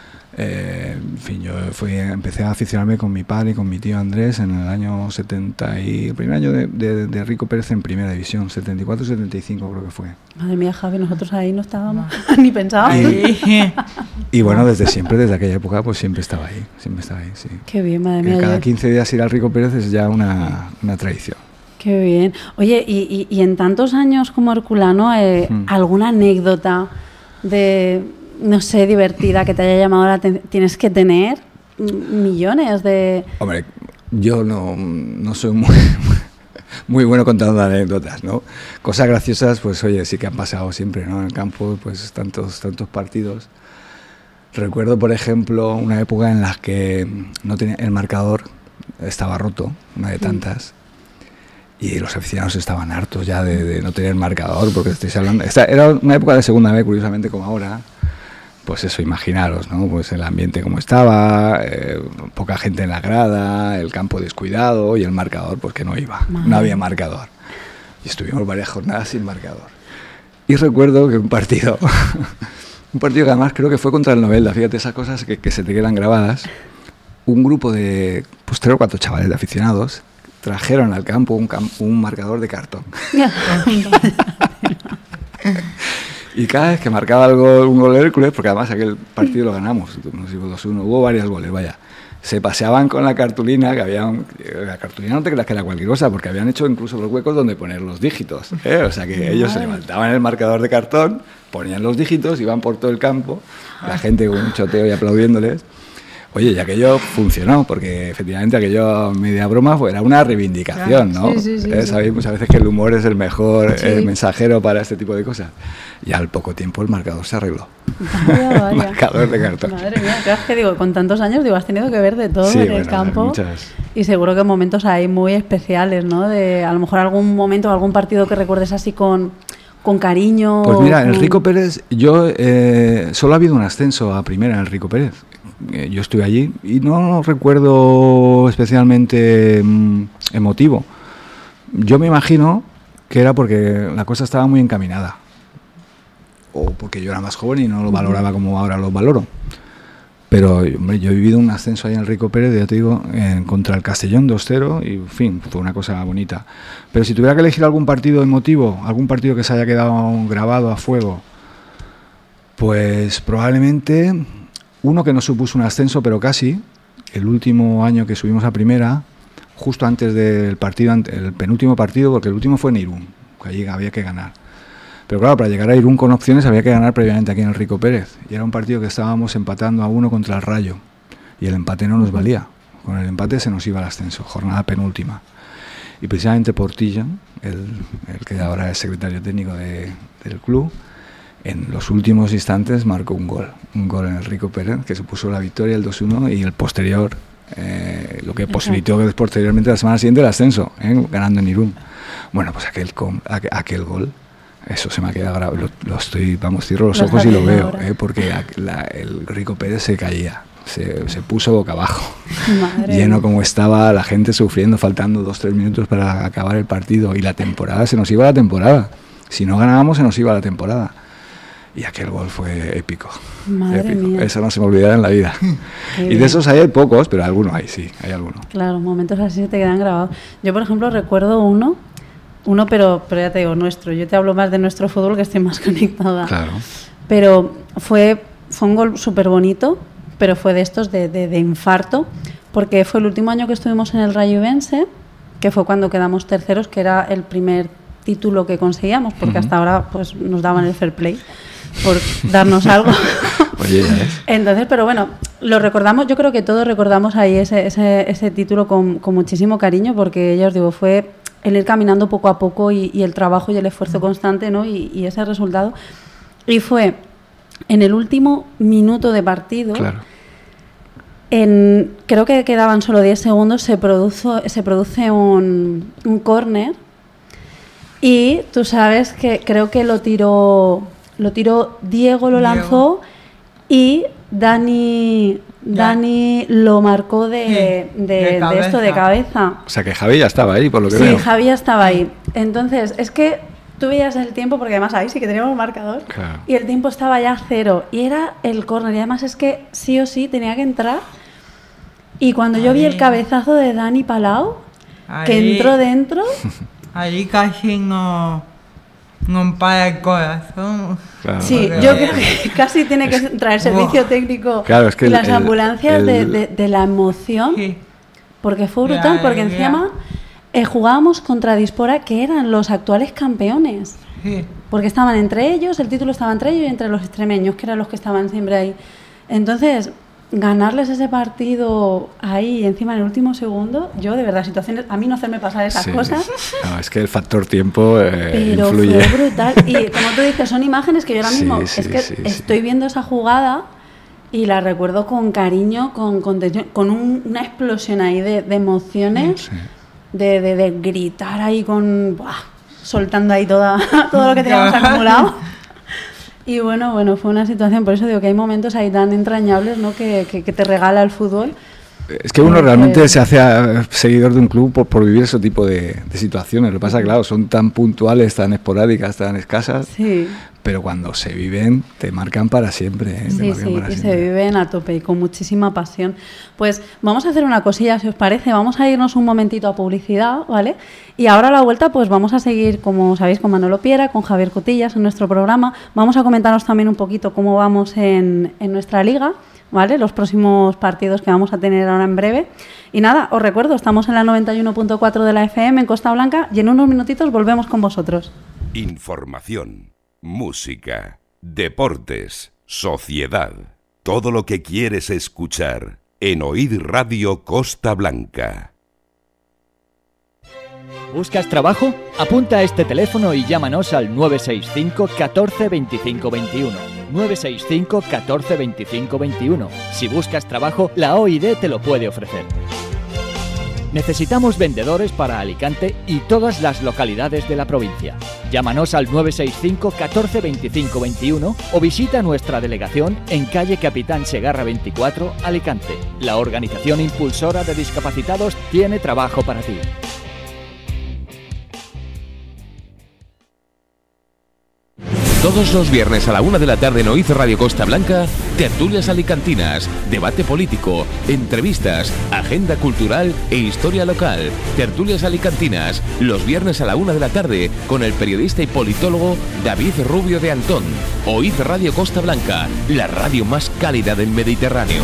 Eh, en fin, yo fui, empecé a aficionarme con mi padre y con mi tío Andrés en el año setenta y el primer año de, de, de Rico Pérez en primera división, setenta y cuatro setenta y cinco creo que fue. Madre mía, Javi, nosotros ahí no estábamos ni pensábamos. Ahí. Y bueno, desde siempre, desde aquella época, pues siempre estaba ahí, siempre estaba ahí, sí. Qué bien, madre Que mía. cada yo- quince días ir al Rico Pérez es ya una, una tradición. Qué bien. Oye, y, y, y en tantos años como herculano, eh, Mm. ¿alguna anécdota de, no sé, divertida que te haya llamado la atención? Tienes que tener m- millones de... Hombre, yo no, no soy muy, muy bueno contando anécdotas, ¿no? Cosas graciosas, pues oye, sí que han pasado siempre, ¿no? En el campo, pues tantos, tantos partidos. Recuerdo, por ejemplo, una época en la que no tenía, el marcador estaba roto, una de tantas, y los aficionados estaban hartos ya de, de no tener marcador, porque estáis hablando... Esta era una época de segunda B, curiosamente, como ahora. Pues eso, imaginaros, ¿no? Pues el ambiente como estaba, eh, poca gente en la grada, el campo descuidado y el marcador, pues que no iba, Madre. no había marcador. Y estuvimos varias jornadas sin marcador. Y recuerdo que un partido, un partido que además creo que fue contra el Novelda, fíjate esas cosas que, que se te quedan grabadas, un grupo de, pues tres o cuatro chavales de aficionados trajeron al campo un, cam- un marcador de cartón. Y cada vez que marcaba algo, un gol de Hércules, porque además aquel partido lo ganamos, no sé si fue dos uno, hubo varios goles, vaya, se paseaban con la cartulina, que había un- la cartulina no te creas que era cualquier cosa, porque habían hecho incluso los huecos donde poner los dígitos, ¿eh? O sea que ellos se levantaban el marcador de cartón, ponían los dígitos, iban por todo el campo, la gente con un choteo y aplaudiéndoles. Oye, y aquello funcionó, porque efectivamente aquello, media broma, fue, era una reivindicación, ¿no? Sí, sí, sí, Eh, sí. Sabéis muchas veces que el humor es el mejor Sí. eh, mensajero para este tipo de cosas. Y al poco tiempo el marcador se arregló. Vaya, vaya. Marcador de cartón. Madre mía, claro, es que digo, con tantos años digo, has tenido que ver de todo Sí, en el bueno, campo. muchas. Y seguro que momentos ahí muy especiales, ¿no? De a lo mejor algún momento, algún partido que recuerdes así con, con cariño. Pues mira, en el con- Rico Pérez, yo eh, solo ha habido un ascenso a primera en el Rico Pérez. Eh, yo estuve allí y no recuerdo especialmente mm, emotivo. Yo me imagino que era porque la cosa estaba muy encaminada. O porque yo era más joven y no lo valoraba como ahora lo valoro. Pero hombre, yo he vivido un ascenso ahí en el Rico Pérez, ya te digo, en, contra el Castellón dos cero y en fin, fue una cosa bonita. Pero si tuviera que elegir algún partido emotivo, algún partido que se haya quedado grabado a fuego, pues probablemente uno que no supuso un ascenso, pero casi, el último año que subimos a primera, justo antes del partido, el penúltimo partido, porque el último fue en Irún, que allí había que ganar. Pero claro, para llegar a Irún con opciones había que ganar previamente aquí en el Rico Pérez. Y era un partido que estábamos empatando a uno contra el Rayo. Y el empate no nos valía. Con el empate se nos iba al ascenso, jornada penúltima. y precisamente Portilla, el, el que ahora es secretario técnico de, del club, en los últimos instantes marcó un gol, un gol en el Rico Pérez, que supuso la victoria, el dos uno, y el posterior, eh, lo que posibilitó que posteriormente la semana siguiente el ascenso, ¿eh? Ganando en Irún. Bueno, pues aquel, aquel, aquel gol, eso se me ha quedado grabado, lo, lo estoy, vamos, cierro los ojos y lo veo, ¿eh? Porque la, el Rico Pérez se caía. Se, se puso boca abajo, Madre lleno como estaba, la gente sufriendo, faltando dos, tres minutos para acabar el partido, y la temporada, se nos iba la temporada, si no ganábamos se nos iba la temporada, y aquel gol fue épico, Madre épico. Mía. Eso no se me olvidará en la vida. Y de esos hay pocos, pero algunos hay, sí, hay algunos. Claro, momentos así se te quedan grabados. Yo, por ejemplo, recuerdo uno, uno pero, pero ya te digo, nuestro, yo te hablo más de nuestro fútbol, que estoy más conectada, claro. Pero fue, fue un gol súper bonito, pero fue de estos de, de, de infarto, porque fue el último año que estuvimos en el Rayovense, que fue cuando quedamos terceros, que era el primer título que conseguíamos, porque uh-huh. hasta ahora pues nos daban el fair play por darnos algo. Oye, ya ves. Entonces, pero bueno, lo recordamos, yo creo que todos recordamos ahí ese, ese, ese título con, con muchísimo cariño, porque ya os digo, fue el ir caminando poco a poco y, y el trabajo y el esfuerzo constante, ¿no? Y, y ese resultado. Y fue en el último minuto de partido, claro. en, creo que quedaban solo diez segundos, se, produzo, se produce un, un córner, y tú sabes que creo que lo tiró, lo tiró Diego, lo Diego. lanzó, y Dani, Dani lo marcó de, sí, de, de, de esto de cabeza. O sea que Javi ya estaba ahí, por lo que sí, veo. Sí, Javi ya estaba ahí. Entonces, es que tú veías el tiempo, porque además ahí sí que teníamos marcador, claro. Y el tiempo estaba ya cero, y era el córner, y además es que sí o sí tenía que entrar, y cuando ahí. yo vi el cabezazo de Dani Palau, ahí, que entró dentro... Ahí casi no, no para el corazón. Claro, sí, claro. yo creo que casi tiene que entrar el servicio técnico claro, es que y el, las el, ambulancias el, de, de, de la emoción, sí. Porque fue brutal, ya, porque ya. encima eh, jugábamos contra Dispora, que eran los actuales campeones. Sí. Porque estaban entre ellos, el título estaba entre ellos y entre los extremeños, que eran los que estaban siempre ahí. Entonces, ganarles ese partido ahí, encima en el último segundo, yo de verdad, situaciones, a mí no hacerme pasar esas sí. cosas. No, es que el factor tiempo eh, pero influye. Fue brutal. Y como tú dices, son imágenes que yo ahora mismo, sí, sí, es que sí, estoy sí. viendo esa jugada y la recuerdo con cariño, con, con, con un, una explosión ahí de, de emociones, sí. de, de, de gritar ahí con... ¡buah! Soltando ahí toda, todo lo que teníamos acumulado. Y bueno, bueno, fue una situación, por eso digo que hay momentos ahí tan entrañables, ¿no? que, que, que te regala el fútbol. Es que uno realmente se hace seguidor de un club por, por vivir ese tipo de, de situaciones. Lo que pasa, claro, son tan puntuales, tan esporádicas, tan escasas, sí. pero cuando se viven te marcan para siempre. ¿eh? Sí, te sí, para y siempre. se viven a tope y con muchísima pasión. Pues vamos a hacer una cosilla, si os parece. Vamos a irnos un momentito a publicidad, ¿vale? Y ahora a la vuelta pues vamos a seguir, como sabéis, con Manolo Piera, con Javier Cutillas en nuestro programa. Vamos a comentaros también un poquito cómo vamos en, en nuestra liga, ¿vale? Los próximos partidos que vamos a tener ahora en breve. Y nada, os recuerdo, estamos en la noventa y uno punto cuatro de la F M en Costa Blanca y en unos minutitos volvemos con vosotros. Información, música, deportes, sociedad. Todo lo que quieres escuchar en Oíd Radio Costa Blanca. ¿Buscas trabajo? Apunta a este teléfono y llámanos al nueve seis cinco, catorce, veinticinco, veintiuno. nueve seis cinco, catorce, veinticinco, veintiuno. Si buscas trabajo, la O I D te lo puede ofrecer. Necesitamos vendedores para Alicante y todas las localidades de la provincia. Llámanos al nueve seis cinco, catorce, veinticinco, veintiuno o visita nuestra delegación en calle Capitán Segarra veinticuatro, Alicante. La organización impulsora de discapacitados tiene trabajo para ti. Todos los viernes a la una de la tarde en Oíd Radio Costa Blanca, tertulias alicantinas, debate político, entrevistas, agenda cultural e historia local. Tertulias alicantinas, los viernes a la una de la tarde, con el periodista y politólogo David Rubio de Antón. Oíd Radio Costa Blanca, la radio más cálida del Mediterráneo.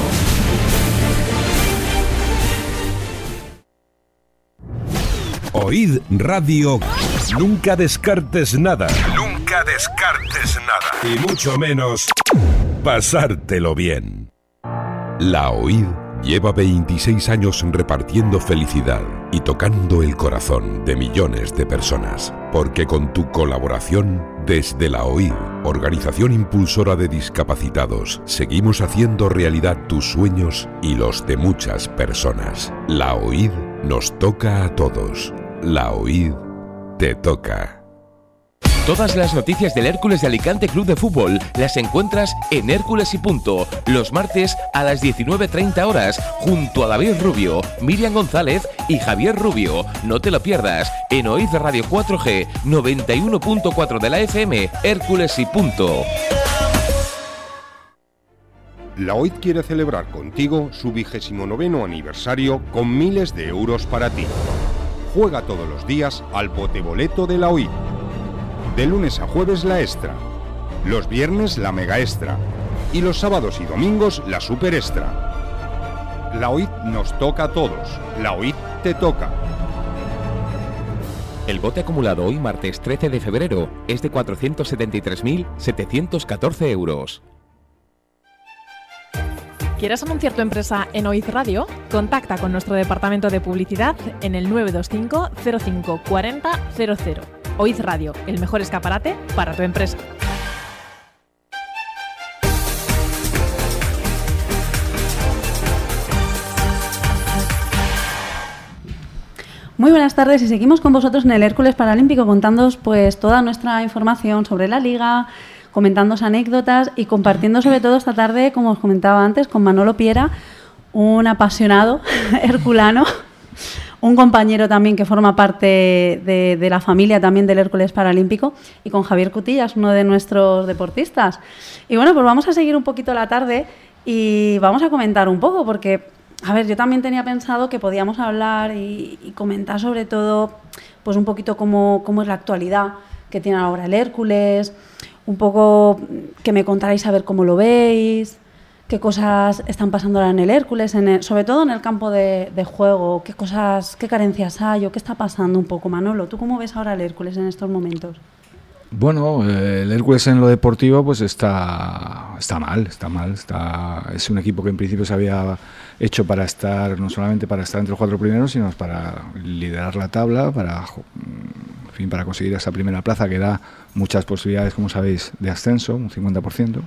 Oíd Radio. Nunca descartes nada. Nunca descartes nada. Y mucho menos pasártelo bien. La Oíd lleva veintiséis años repartiendo felicidad, y tocando el corazón de millones de personas. Porque con tu colaboración, desde la O I D, Organización Impulsora de Discapacitados, seguimos haciendo realidad tus sueños y los de muchas personas. La O I D nos toca a todos. La O I D te toca. Todas las noticias del Hércules de Alicante Club de Fútbol las encuentras en Hércules y Punto, los martes a las diecinueve treinta horas, junto a David Rubio, Miriam González y Javier Rubio. No te lo pierdas, en O I D Radio cuatro G, noventa y uno punto cuatro de la F M, Hércules y Punto. La O I D quiere celebrar contigo su vigésimo noveno aniversario con miles de euros para ti. Juega todos los días al Boteboleto de la O I D. De lunes a jueves la extra, los viernes la mega extra y los sábados y domingos la super extra. La O I D nos toca a todos, la O I D te toca. El bote acumulado hoy martes trece de febrero es de cuatrocientos setenta y tres mil setecientos catorce euros. ¿Quieres anunciar tu empresa en O I D Radio? Contacta con nuestro departamento de publicidad en el nueve dos cinco cero cinco cuarenta cero cero. O I D Radio, el mejor escaparate para tu empresa. Muy buenas tardes y seguimos con vosotros en el Hércules Paralímpico contándoos pues toda nuestra información sobre la Liga, comentándoos anécdotas y compartiendo sobre todo esta tarde, como os comentaba antes, con Manolo Piera, un apasionado herculano, un compañero también que forma parte de, de la familia también del Hércules Paralímpico, y con Javier Cutillas, uno de nuestros deportistas. Y bueno, pues vamos a seguir un poquito la tarde y vamos a comentar un poco, porque, a ver, yo también tenía pensado que podíamos hablar y, y comentar sobre todo pues un poquito cómo, cómo es la actualidad que tiene ahora el Hércules, un poco que me contarais a ver cómo lo veis, qué cosas están pasando ahora en el Hércules, en el, sobre todo en el campo de, de juego, qué cosas, qué carencias hay o qué está pasando un poco. Manolo, ¿tú cómo ves ahora el Hércules en estos momentos? Bueno, eh, el Hércules en lo deportivo pues está, está mal, está mal. Está, es un equipo que en principio se había hecho para estar, no solamente para estar entre los cuatro primeros, sino para liderar la tabla, para, en fin, para conseguir esa primera plaza que da muchas posibilidades, como sabéis, de ascenso, un cincuenta por ciento.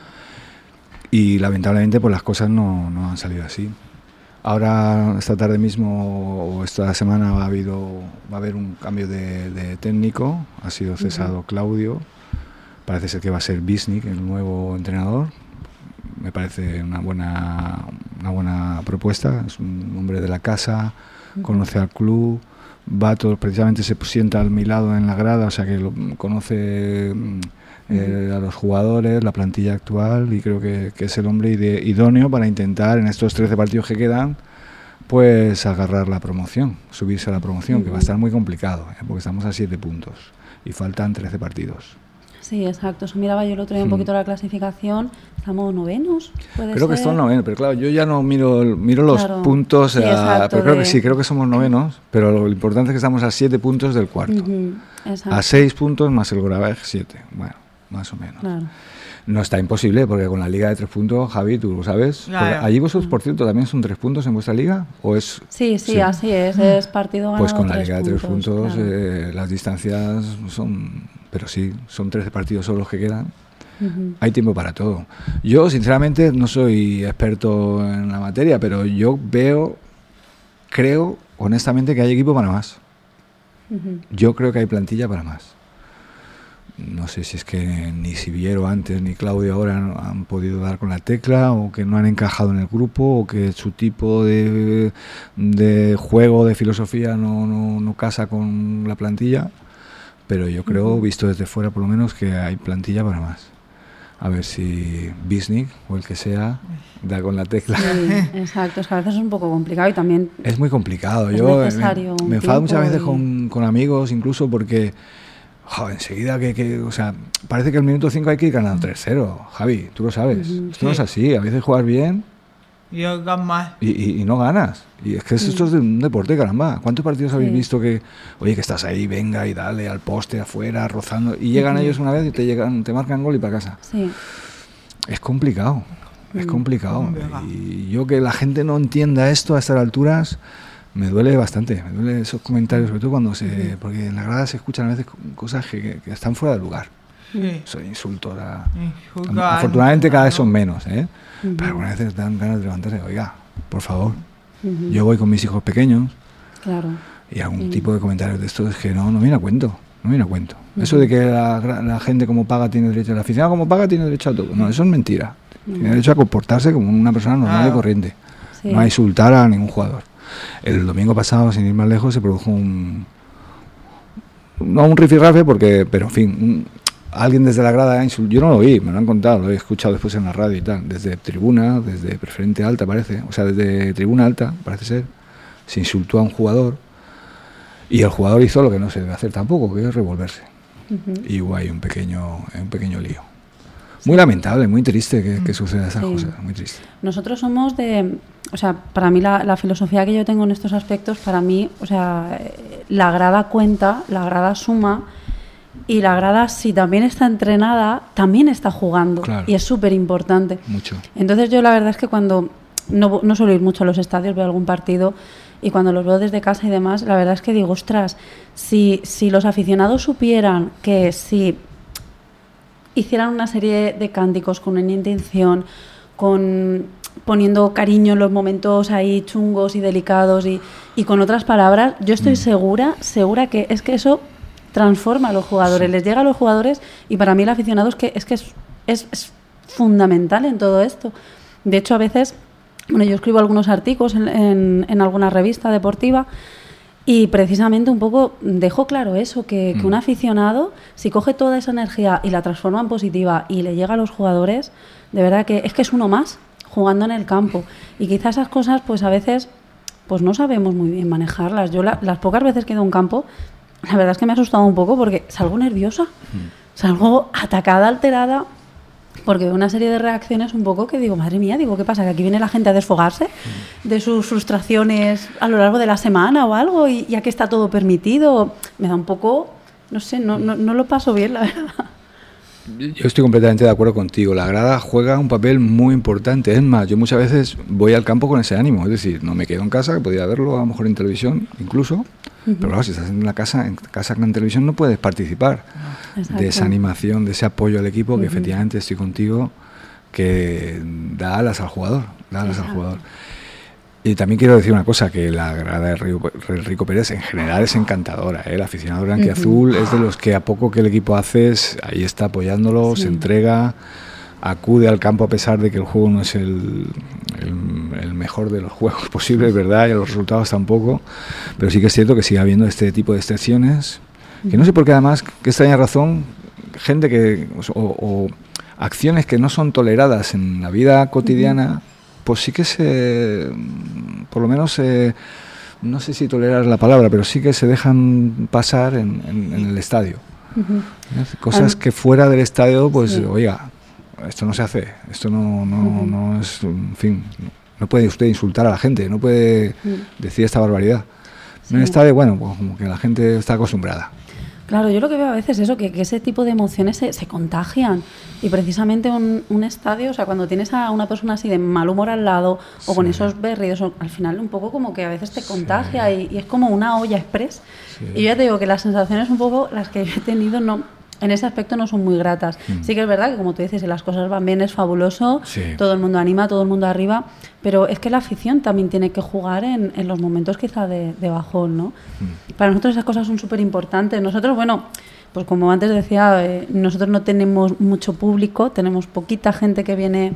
Y lamentablemente pues las cosas no, no han salido así. Ahora, esta tarde mismo o esta semana ha habido, va a haber un cambio de, de técnico, ha sido cesado uh-huh. Claudio, parece ser que va a ser Bisnik el nuevo entrenador, me parece una buena, una buena propuesta, es un hombre de la casa, uh-huh. conoce al club, va todo, precisamente se sienta a mi lado en la grada, o sea que lo, conoce eh, a los jugadores, la plantilla actual, y creo que, que es el hombre ide, idóneo para intentar en estos trece partidos que quedan pues agarrar la promoción, subirse a la promoción, uh-huh. que va a estar muy complicado, ¿eh? Porque estamos a siete puntos y faltan trece partidos. Sí, exacto. Eso miraba yo el otro día un poquito la clasificación. Estamos novenos, ¿puede Creo ser? que estamos novenos, pero claro, yo ya no miro miro los claro. puntos, sí, a, pero creo de... que sí, creo que somos novenos, pero lo importante es que estamos a siete puntos del cuarto. Uh-huh. A seis puntos más el Goraveg, siete. Bueno, más o menos. Claro. No está imposible, porque con la liga de tres puntos, Javi, tú lo sabes. Claro. Allí vosotros, por cierto, también son tres puntos en vuestra liga, ¿o es? Sí, sí, sí. así es, es partido ganado. Pues con la tres liga de tres puntos, puntos, claro. eh, las distancias son, pero sí, son trece partidos solo los que quedan. Uh-huh. Hay tiempo para todo. Yo, sinceramente, no soy experto en la materia, pero yo veo, creo, honestamente, que hay equipo para más. Uh-huh. Yo creo que hay plantilla para más. No sé si es que ni Siviero antes ni Claudio ahora han podido dar con la tecla, o que no han encajado en el grupo, o que su tipo de, de juego, de filosofía no, no, no casa con la plantilla, pero yo creo, uh-huh. visto desde fuera por lo menos, que hay plantilla para más. A ver si Bisnik o el que sea da con la tecla. Sí, exacto, es que a veces es un poco complicado y también es muy complicado. Es yo necesario me, me enfado muchas veces y... con, con amigos, incluso porque jo, enseguida que, que, o sea, parece que el minuto cinco hay que ir ganando tres cero. Javi, tú lo sabes. Uh-huh. Esto sí. no es así. A veces juegas bien y, más. Y, y, y no ganas. Y es que esto uh-huh. es de un deporte, caramba. ¿Cuántos partidos habéis sí. visto que, oye, que estás ahí, venga y dale al poste afuera, rozando, y llegan uh-huh. ellos una vez y te llegan, te marcan gol y para casa? Sí. Es complicado. Uh-huh. Es complicado. Uh-huh. Y yo que la gente no entienda esto a estas alturas, me duele bastante, me duele esos comentarios, sobre todo cuando se... Porque en la grada se escuchan a veces cosas que, que, que están fuera de lugar. Sí. Soy insulto. La, Insulto afortunadamente al- cada vez son menos, ¿eh? Ujú. Pero algunas veces dan ganas de levantarse. Oiga, por favor. Ujú. Yo voy con mis hijos pequeños Claro. y algún Sí. tipo de comentarios de estos es que no, no viene a cuento. No viene a cuento. Eso de que la, la gente como paga tiene derecho, el aficionado como paga tiene derecho a todo. No, eso es mentira. Tiene derecho a comportarse como una persona normal Claro. y corriente. Sí. No a insultar a ningún jugador. El domingo pasado, sin ir más lejos, se produjo un... No un rifirrafe, porque, pero en fin, un- alguien desde la grada insultó. Yo no lo vi, me lo han contado, lo he escuchado después en la radio y tal. Desde tribuna, desde preferente alta parece, o sea, desde tribuna alta, parece ser, se insultó a un jugador y el jugador hizo lo que no se debe hacer tampoco, que es revolverse. Ujú. Y hubo ahí un pequeño, un pequeño lío. Muy lamentable, muy triste que, que sucedan esas Sí. cosas, muy triste. Nosotros somos de, o sea, para mí la, la filosofía que yo tengo en estos aspectos, para mí, o sea, eh, la grada cuenta, la grada suma y la grada, si también está entrenada, también está jugando. Claro. Y es súper importante. Mucho. Entonces yo la verdad es que cuando no, no suelo ir mucho a los estadios, veo algún partido y cuando los veo desde casa y demás, la verdad es que digo, ostras, si, si los aficionados supieran que si hicieran una serie de cánticos con una intención, con poniendo cariño en los momentos ahí chungos y delicados y, y con otras palabras, yo estoy Mm. segura, segura que es que eso transforma a los jugadores, Sí. les llega a los jugadores y para mí el aficionado es que es, que es, es, es fundamental en todo esto. De hecho, a veces, bueno, yo escribo algunos artículos en, en, en alguna revista deportiva y precisamente un poco dejo claro eso, que, que Mm. un aficionado, si coge toda esa energía y la transforma en positiva y le llega a los jugadores, de verdad que es que es uno más jugando en el campo. Y quizás esas cosas, pues a veces, pues no sabemos muy bien manejarlas. Yo la- las pocas veces que he ido a un campo, la verdad es que me ha asustado un poco porque salgo nerviosa, salgo atacada, alterada, porque veo una serie de reacciones un poco que digo, madre mía, digo, ¿qué pasa? ¿Que aquí viene la gente a desfogarse de sus frustraciones a lo largo de la semana o algo? Y ya que está todo permitido, me da un poco, no sé, no, no, no lo paso bien, la verdad. Yo estoy completamente de acuerdo contigo. La grada juega un papel muy importante. Es más, yo muchas veces voy al campo con ese ánimo. Es decir, no me quedo en casa, que podría verlo a lo mejor en televisión incluso. Pero claro, si estás en la casa, en casa en televisión no puedes participar Exacto. de esa animación, de ese apoyo al equipo, que Ujú. efectivamente estoy contigo, que da alas al jugador. Da alas al Exacto. jugador. Y también quiero decir una cosa, que la grada de Río, el Rico Pérez en general es encantadora, ¿eh? El aficionado blanquiazul es de los que a poco que el equipo hace, es- ahí está apoyándolo, Sí. se entrega, acude al campo a pesar de que el juego no es el, el, el mejor de los juegos posibles, ¿verdad? Y los resultados tampoco, pero sí que es cierto que sigue habiendo este tipo de excepciones, que no sé por qué además, qué extraña razón, gente que, o, o acciones que no son toleradas en la vida cotidiana, pues sí que se, por lo menos, se, no sé si tolerar la palabra, pero sí que se dejan pasar en, en- en el estadio. Ujú. ¿Eh? Cosas Am- que fuera del estadio, pues, Sí. oiga, esto no se hace, esto no, no, Ujú. no es, en fin, no puede usted insultar a la gente, no puede Mm. decir esta barbaridad. En Sí. el estadio, bueno, pues como que la gente está acostumbrada. Claro, yo lo que veo a veces es eso, que, que ese tipo de emociones se, se contagian. Y precisamente un, un estadio, o sea, cuando tienes a una persona así de mal humor al lado o con Sí. esos berridos, o- al final un poco como que a veces te contagia y, y es como una olla express. Sí. Y yo ya te digo que las sensaciones un poco, las que yo he tenido, no en ese aspecto no son muy gratas. Mm. Sí que es verdad que, como tú dices, si las cosas van bien es fabuloso, Sí. todo el mundo anima, todo el mundo arriba, pero es que la afición también tiene que jugar en, en los momentos quizá de, de bajón, ¿no? Mm. Para nosotros esas cosas son súper importantes. Nosotros, bueno, pues como antes decía, eh, nosotros no tenemos mucho público, tenemos poquita gente que viene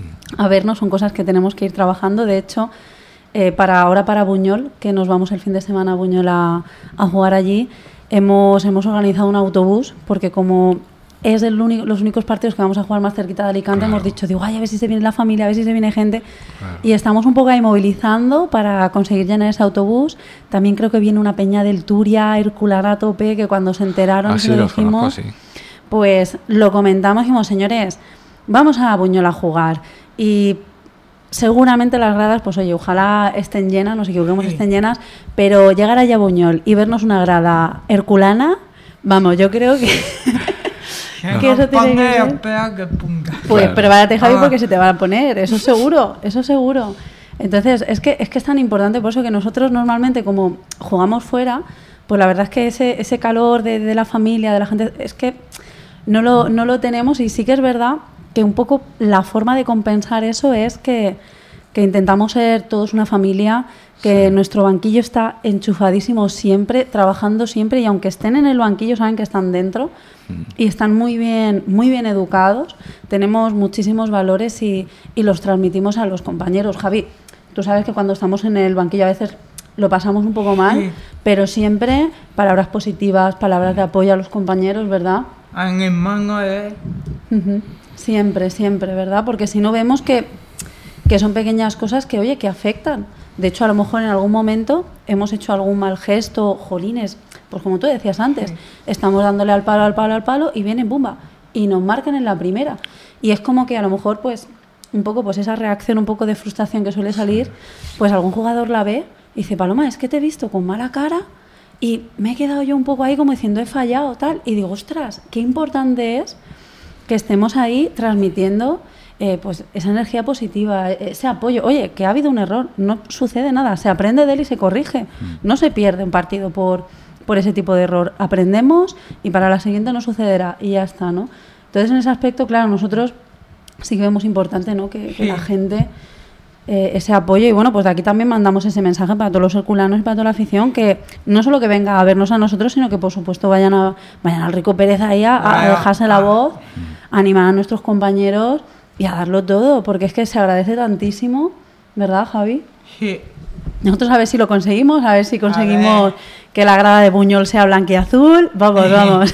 a vernos, son cosas que tenemos que ir trabajando. De hecho, eh, para ahora para Buñol, que nos vamos el fin de semana a Buñol a, a jugar allí, hemos, hemos organizado un autobús, porque como es el único, los únicos partidos que vamos a jugar más cerquita de Alicante, Claro. hemos dicho, digo, ay, a ver si se viene la familia, a ver si se viene gente. Claro. Y estamos un poco ahí movilizando para conseguir llenar ese autobús. También creo que viene una peña del Turia, Herculana a tope, que cuando se enteraron, Ah, se sí, lo los dijimos, conozco, sí. pues lo comentamos y dijimos, señores, vamos a Buñol a jugar. Y seguramente las gradas, pues oye, ojalá estén llenas, nos equivoquemos, Sí. estén llenas, pero llegar allá a Buñol y vernos una grada herculana, vamos, yo creo que... Se Que nos eso tiene que pone ver. espera que punga. Pues Claro. prepárate, Javi, Ah. porque se te van a poner, eso seguro, eso seguro. Entonces, es que, es que es tan importante, por eso que nosotros normalmente, como jugamos fuera, pues la verdad es que ese, ese calor de, de la familia, de la gente, es que no lo, no lo tenemos. Y sí que es verdad que un poco la forma de compensar eso es que, que intentamos ser todos una familia, que sí. Nuestro banquillo está enchufadísimo siempre, trabajando siempre, y aunque estén en el banquillo saben que están dentro mm. y están muy bien, muy bien educados. Tenemos muchísimos valores y, y los transmitimos a los compañeros. Javi, tú sabes que cuando estamos en el banquillo a veces lo pasamos un poco mal, sí. pero siempre palabras positivas, palabras de apoyo a los compañeros, ¿verdad? En el mano de... Uh-huh. Siempre, siempre, ¿verdad? Porque si no vemos que, que son pequeñas cosas que, oye, que afectan. De hecho, a lo mejor en algún momento hemos hecho algún mal gesto, jolines, pues como tú decías antes, sí. estamos dándole al palo, al palo, al palo, y vienen, ¡bumba!, y nos marcan en la primera. Y es como que a lo mejor, pues, un poco, pues esa reacción un poco de frustración que suele salir, pues algún jugador la ve y dice, Paloma, es que te he visto con mala cara y me he quedado yo un poco ahí como diciendo, he fallado, tal. Y digo, ostras, qué importante es que estemos ahí transmitiendo eh, pues esa energía positiva, ese apoyo. Oye, que ha habido un error, no sucede nada, se aprende de él y se corrige. No se pierde un partido por, por ese tipo de error. Aprendemos y para la siguiente no sucederá y ya está, ¿no? Entonces, en ese aspecto, claro, nosotros sí que vemos importante, ¿no?, que, que la gente... Eh, ese apoyo, y bueno, pues de aquí también mandamos ese mensaje para todos los herculanos y para toda la afición, que no solo que venga a vernos a nosotros, sino que por supuesto vayan a vayan al Rico Pérez ahí a, a dejarse la voz, a animar a nuestros compañeros y a darlo todo, porque es que se agradece tantísimo, ¿verdad, Javi? Sí. Nosotros a ver si lo conseguimos, a ver si conseguimos que la grada de Buñol sea blanquiazul, vamos, vamos.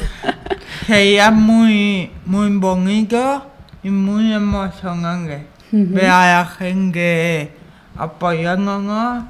Sería muy, muy bonito y muy emocionante. Uh-huh. Ver a la gente apoyándonos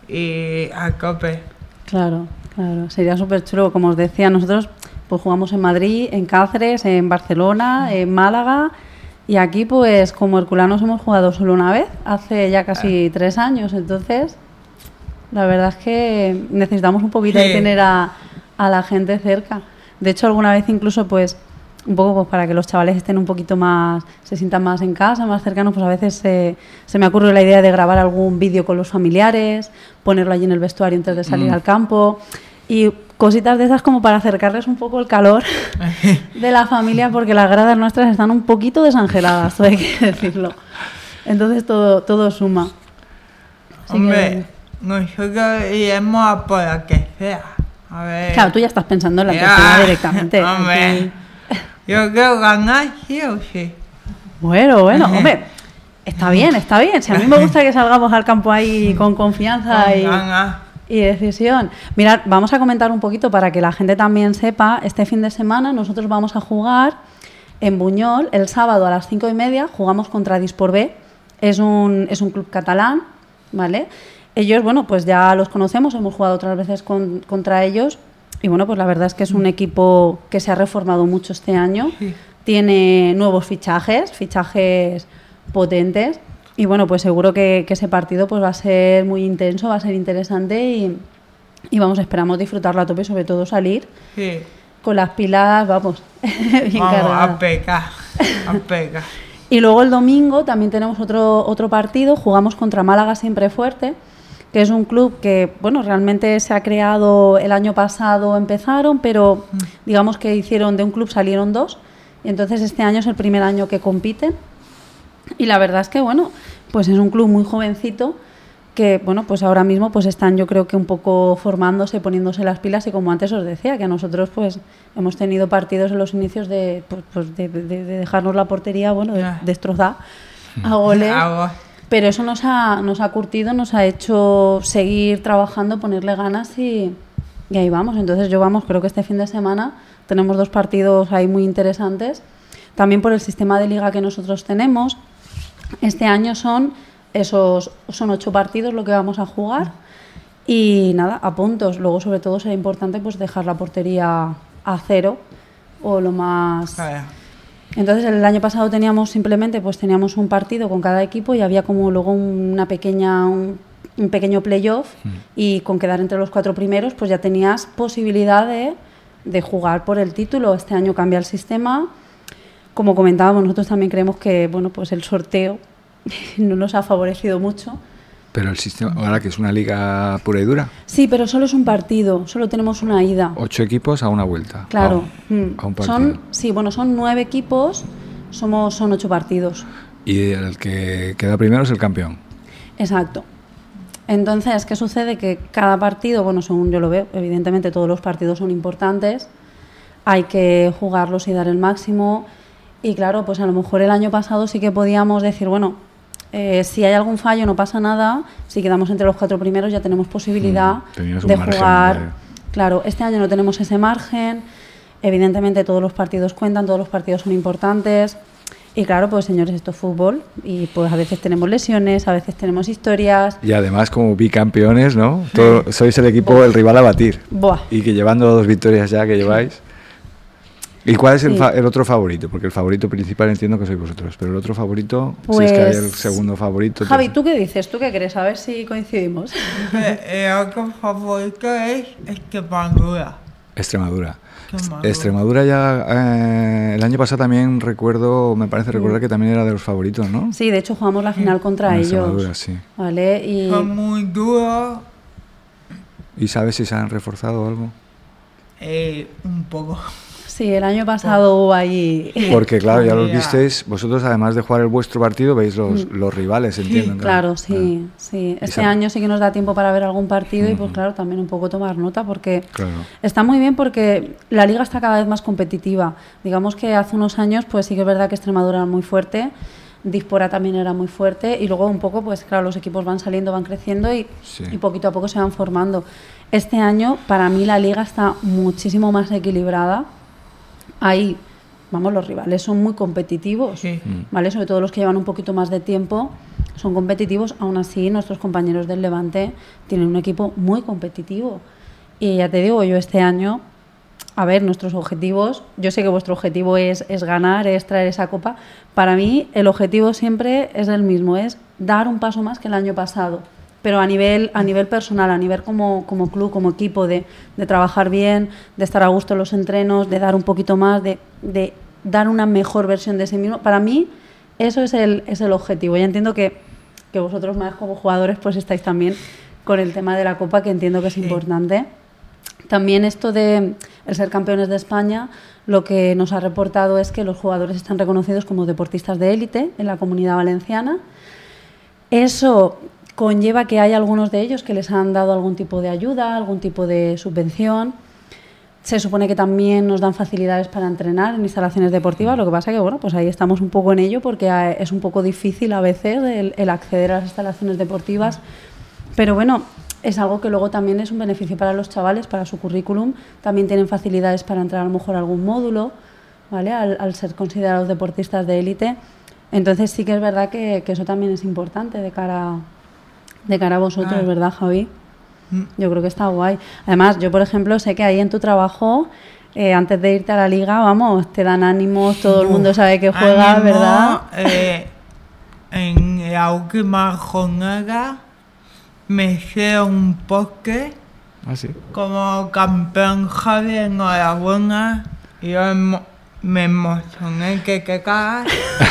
y a tope. Claro, claro, sería súper chulo. Como os decía, nosotros pues jugamos en Madrid, en Cáceres, en Barcelona, en Málaga, y aquí pues como herculanos hemos jugado solo una vez, hace ya casi tres años. Entonces, la verdad es que necesitamos un poquito sí. de tener a, a la gente cerca. De hecho, alguna vez incluso pues un poco pues para que los chavales estén un poquito más, se sientan más en casa, más cercanos, pues a veces se, se me ocurre la idea de grabar algún vídeo con los familiares, ponerlo allí en el vestuario antes de salir mm. al campo, y cositas de esas como para acercarles un poco el calor de la familia, porque las gradas nuestras están un poquito desangeladas, todo hay que decirlo. Entonces todo, todo suma. Así Hombre, que... nosotros iremos a por la que sea. A ver. Claro, tú ya estás pensando en la tercera directamente. Hombre. Aquí. Yo quiero ganar sí o sí. Bueno, bueno, hombre, está bien, está bien. Si a mí me gusta que salgamos al campo ahí con confianza y, y decisión. Mirad, vamos a comentar un poquito para que la gente también sepa. Este fin de semana nosotros vamos a jugar en Buñol el sábado a las cinco y media. Jugamos contra Dispor B. Es un, es un club catalán, ¿vale? Ellos, bueno, pues ya los conocemos, hemos jugado otras veces con, contra ellos. Y bueno, pues la verdad es que es un equipo que se ha reformado mucho este año. Sí. Tiene nuevos fichajes, fichajes potentes. Y bueno, pues seguro que, que ese partido pues va a ser muy intenso, va a ser interesante y, y vamos, esperamos disfrutarlo a tope, sobre todo salir sí. con las pilas, vamos, bien vamos, cargadas. a pegar, a pegar. Y luego el domingo también tenemos otro, otro partido, jugamos contra Málaga Siempre Fuerte, que es un club que, bueno, realmente se ha creado el año pasado, empezaron, pero digamos que hicieron de un club salieron dos, y entonces este año es el primer año que compiten, y la verdad es que, bueno, pues es un club muy jovencito, que, bueno, pues ahora mismo pues están, yo creo que un poco formándose, poniéndose las pilas, y como antes os decía, que nosotros pues hemos tenido partidos en los inicios de, pues, pues de, de, de dejarnos la portería, bueno, de destrozar a goles. Pero eso nos ha, nos ha curtido, nos ha hecho seguir trabajando, ponerle ganas y, y ahí vamos. Entonces yo vamos, creo que este fin de semana tenemos dos partidos ahí muy interesantes. También por el sistema de liga que nosotros tenemos. Este año son esos son ocho partidos lo que vamos a jugar y nada, a puntos. Luego sobre todo será importante pues dejar la portería a cero o lo más... Ah, Entonces el año pasado teníamos simplemente pues teníamos un partido con cada equipo y había como luego una pequeña un, un pequeño playoff mm. y con quedar entre los cuatro primeros pues ya tenías posibilidad de, de jugar por el título. Este año cambia el sistema. Como comentábamos, nosotros también creemos que bueno pues el sorteo no nos ha favorecido mucho Pero el sistema, ahora que es una liga pura y dura. Sí, pero solo es un partido, solo tenemos una ida. Ocho equipos a una vuelta. Claro. A un, a un partido. Son, sí, bueno, son nueve equipos, somos, son ocho partidos. Y el que queda primero es el campeón. Exacto. Entonces, ¿qué sucede? Que cada partido, bueno, según yo lo veo, evidentemente todos los partidos son importantes, hay que jugarlos y dar el máximo. Y claro, pues a lo mejor el año pasado sí que podíamos decir, bueno, Eh, si hay algún fallo no pasa nada, si quedamos entre los cuatro primeros ya tenemos posibilidad mm, de jugar. De... Claro, este año no tenemos ese margen, evidentemente todos los partidos cuentan, todos los partidos son importantes y claro, pues señores, esto es fútbol y pues a veces tenemos lesiones, a veces tenemos historias. Y además como bicampeones, ¿no? Todo, sois el equipo, el rival a batir. Buah. Y que llevando dos victorias ya que lleváis... ¿Y cuál es el, fa- el otro favorito? Porque el favorito principal entiendo que sois vosotros, pero el otro favorito, pues, si es que hay el segundo favorito... Javi, ¿tú qué dices? ¿Tú qué crees? A ver si coincidimos. El otro favorito es Extremadura. Extremadura. Extremadura, Extremadura ya... Eh, el año pasado también recuerdo, me parece recordar que también era de los favoritos, ¿no? Sí, de hecho jugamos la final contra En ellos. Extremadura, sí. Vale, y... Son muy duros. ¿Y sabes si se han reforzado o algo? Eh, un poco. Sí, el año pasado hubo ahí... Porque claro, ya los visteis, vosotros además de jugar el vuestro partido, veis los, los rivales, entiendo. Sí, claro, sí, sí. Este Esa... año sí que nos da tiempo para ver algún partido uh-huh. y pues claro, también un poco tomar nota porque claro. está muy bien porque la liga está cada vez más competitiva. Digamos que hace unos años pues sí que es verdad que Extremadura era muy fuerte, Dispora también era muy fuerte y luego un poco pues claro, los equipos van saliendo, van creciendo y, sí. y poquito a poco se van formando. Este año para mí la liga está muchísimo más equilibrada. Ahí, vamos, los rivales son muy competitivos, sí. ¿vale? Sobre todo los que llevan un poquito más de tiempo son competitivos. Aún así, nuestros compañeros del Levante tienen un equipo muy competitivo. Y ya te digo, yo este año, a ver, nuestros objetivos, yo sé que vuestro objetivo es, es ganar, es traer esa copa. Para mí, el objetivo siempre es el mismo, es dar un paso más que el año pasado. Pero a nivel, a nivel personal, a nivel como, como club, como equipo, de, de trabajar bien, de estar a gusto en los entrenos, de dar un poquito más, de, de dar una mejor versión de sí mismo. Para mí, eso es el, es el objetivo. Ya entiendo que, que vosotros más como jugadores pues estáis también con el tema de la Copa, que entiendo que es importante. También esto de el ser campeones de España, lo que nos ha reportado es que los jugadores están reconocidos como deportistas de élite en la Comunidad Valenciana. Eso conlleva que hay algunos de ellos que les han dado algún tipo de ayuda, algún tipo de subvención. Se supone que también nos dan facilidades para entrenar en instalaciones deportivas, lo que pasa que bueno, pues ahí estamos un poco en ello porque es un poco difícil a veces el, el acceder a las instalaciones deportivas, pero bueno, es algo que luego también es un beneficio para los chavales, para su currículum. También tienen facilidades para entrar a lo mejor a algún módulo, ¿vale? Al, al ser considerados deportistas de élite. Entonces sí que es verdad que, que eso también es importante de cara a De cara a vosotros, ah. ¿verdad, Javi? Yo creo que está guay. Además, yo, por ejemplo, sé que ahí en tu trabajo, eh, antes de irte a la liga, vamos, te dan ánimos, todo el mundo sabe que juegas, ánimo, ¿verdad? Eh, en la última jornada me hicieron un poste ¿Ah, sí? como campeón. Javi, enhorabuena. Y yo emo- me emocioné que te cagas,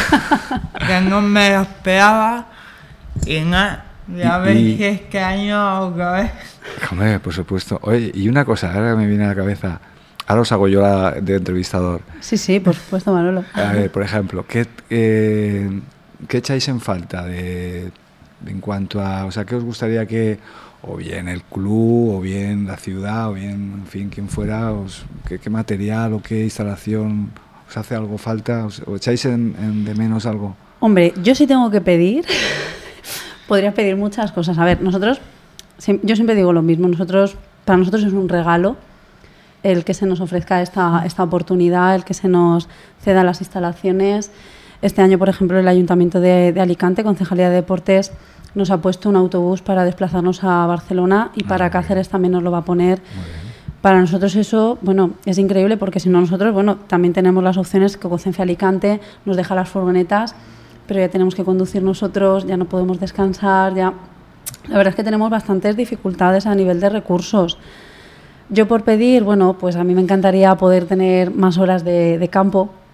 que no me lo esperaba. Y nada. Ya ves y, que este año otra vez. Hombre, por supuesto. Oye, y una cosa, ahora me viene a la cabeza. Ahora os hago yo la de entrevistador. Sí, sí, por supuesto, Manolo. A ver, por ejemplo, ¿qué, eh, ¿qué echáis en falta de, de en cuanto a... O sea, ¿qué os gustaría que, o bien el club, o bien la ciudad, o bien, en fin, quien fuera, os, qué, qué material o qué instalación os hace algo falta? ¿Os, o echáis en, en de menos algo? Hombre, yo sí tengo que pedir... Podrías pedir muchas cosas. A ver, nosotros, yo siempre digo lo mismo, nosotros, para nosotros es un regalo el que se nos ofrezca esta, esta oportunidad, el que se nos cedan las instalaciones. Este año, por ejemplo, el Ayuntamiento de, de Alicante, Concejalía de Deportes, nos ha puesto un autobús para desplazarnos a Barcelona y para Cáceres también nos lo va a poner. Para nosotros eso, bueno, es increíble porque si no nosotros, bueno, también tenemos las opciones que Cocenfe Alicante nos deja las furgonetas, pero ya tenemos que conducir nosotros, ya no podemos descansar, ya... La verdad es que tenemos bastantes dificultades a nivel de recursos. Yo por pedir, bueno, pues a mí me encantaría poder tener más horas de, de campo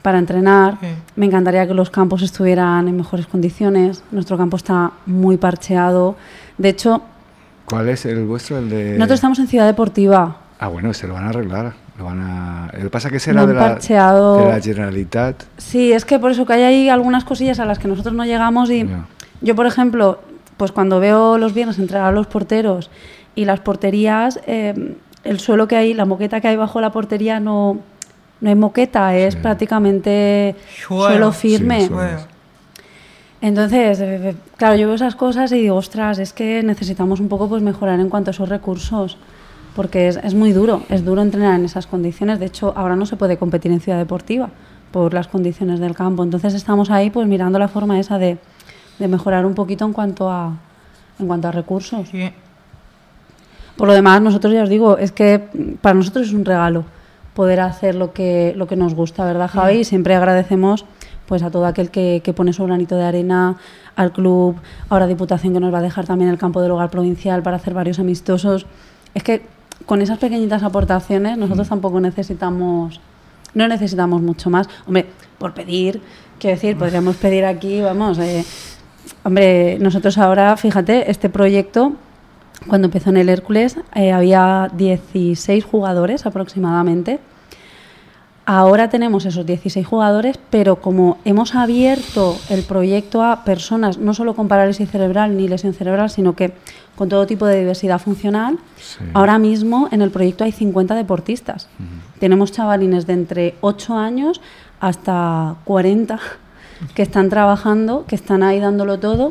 para entrenar. Sí. Me encantaría que los campos estuvieran en mejores condiciones. Nuestro campo está muy parcheado. De hecho, ¿cuál es el vuestro? El de... nosotros estamos en Ciudad Deportiva. Ah, bueno, se lo van a arreglar. Lo van a... Lo que pasa es que será No de han la, parcheado. de la Generalitat. Sí, es que por eso que hay ahí algunas cosillas a las que nosotros no llegamos y Ya. yo, por ejemplo, pues cuando veo los viernes entrenar a los porteros y las porterías, eh, el suelo que hay, la moqueta que hay bajo la portería no, no hay moqueta, es Sí. prácticamente Suelo. suelo firme. Sí, suelo. Bueno, Entonces, eh, claro, yo veo esas cosas y digo, ostras, es que necesitamos un poco pues mejorar en cuanto a esos recursos, porque es, es muy duro, es duro entrenar en esas condiciones. De hecho, ahora no se puede competir en Ciudad Deportiva por las condiciones del campo. Entonces estamos ahí pues mirando la forma esa de, de mejorar un poquito en cuanto a, en cuanto a recursos. sí. Por lo demás, nosotros ya os digo, es que para nosotros es un regalo poder hacer lo que, lo que nos gusta, ¿verdad, Javi? Y siempre agradecemos pues a todo aquel que, que pone su granito de arena, al club, ahora Diputación que nos va a dejar también el campo del hogar provincial para hacer varios amistosos. Es que con esas pequeñitas aportaciones nosotros tampoco necesitamos, no necesitamos mucho más. Hombre, por pedir, quiero decir, podríamos pedir aquí, vamos, eh, hombre, nosotros ahora, fíjate, este proyecto, cuando empezó en el Hércules, eh, había dieciséis jugadores aproximadamente. Ahora tenemos esos dieciséis jugadores, pero como hemos abierto el proyecto a personas no solo con parálisis cerebral ni lesión cerebral, sino que con todo tipo de diversidad funcional, Sí. ahora mismo en el proyecto hay cincuenta deportistas. Tenemos chavalines de entre ocho años hasta cuarenta que están trabajando, que están ahí dándolo todo.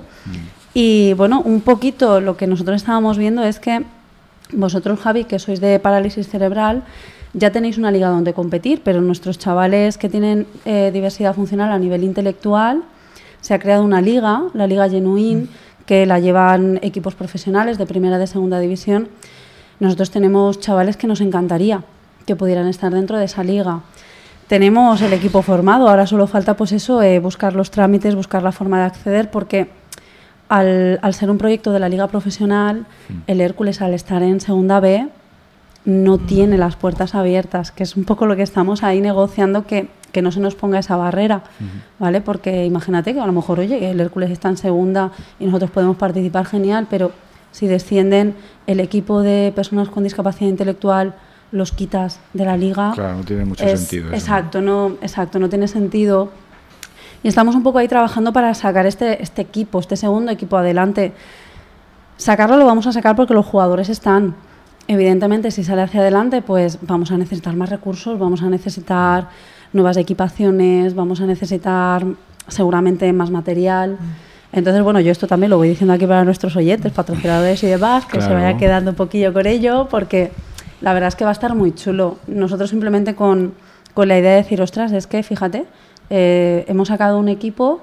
Y bueno, un poquito lo que nosotros estábamos viendo es que vosotros, Javi, que sois de parálisis cerebral, ya tenéis una liga donde competir, pero nuestros chavales que tienen eh, diversidad funcional a nivel intelectual, se ha creado una liga, la Liga Genuín, que la llevan equipos profesionales de primera y de segunda división. Nosotros tenemos chavales que nos encantaría que pudieran estar dentro de esa liga. Tenemos el equipo formado, ahora solo falta pues eso, eh, buscar los trámites, buscar la forma de acceder, porque al, al ser un proyecto de la liga profesional, el Hércules, al estar en segunda B, no tiene las puertas abiertas, que es un poco lo que estamos ahí negociando, que, que no se nos ponga esa barrera, ¿vale? Porque imagínate que a lo mejor, oye, el Hércules está en segunda y nosotros podemos participar, genial, pero si descienden el equipo de personas con discapacidad intelectual, los quitas de la liga. Claro, no tiene mucho es- sentido eso. Exacto, no, exacto, no tiene sentido. Y estamos un poco ahí trabajando para sacar este, este equipo, este segundo equipo adelante. Sacarlo lo vamos a sacar porque los jugadores están. Evidentemente, si sale hacia adelante, pues vamos a necesitar más recursos, vamos a necesitar nuevas equipaciones, vamos a necesitar seguramente más material. Entonces, bueno, yo esto también lo voy diciendo aquí para nuestros oyentes, patrocinadores y demás, que se Claro. vaya quedando un poquillo con ello, porque la verdad es que va a estar muy chulo. Nosotros simplemente con, con la idea de decir, ostras, es que fíjate, eh, hemos sacado un equipo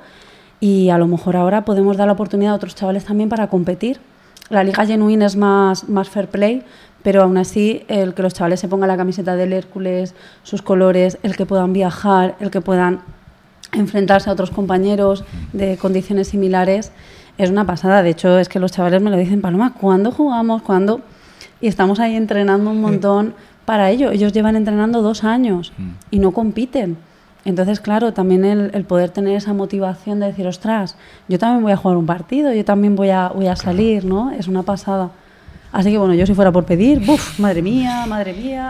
y a lo mejor ahora podemos dar la oportunidad a otros chavales también para competir. La Liga Genuín es más, más fair play, pero aún así el que los chavales se pongan la camiseta del Hércules, sus colores, el que puedan viajar, el que puedan enfrentarse a otros compañeros de condiciones similares, es una pasada. De hecho, es que los chavales me lo dicen, Paloma, ¿cuándo jugamos? ¿Cuándo? Y estamos ahí entrenando un montón para ello. Ellos llevan entrenando dos años y no compiten. Entonces, claro, también el, el poder tener esa motivación de decir, ostras, yo también voy a jugar un partido, yo también voy a, voy a salir, ¿no? Es una pasada. Así que, bueno, yo si fuera por pedir, ¡buf! Madre mía, madre mía.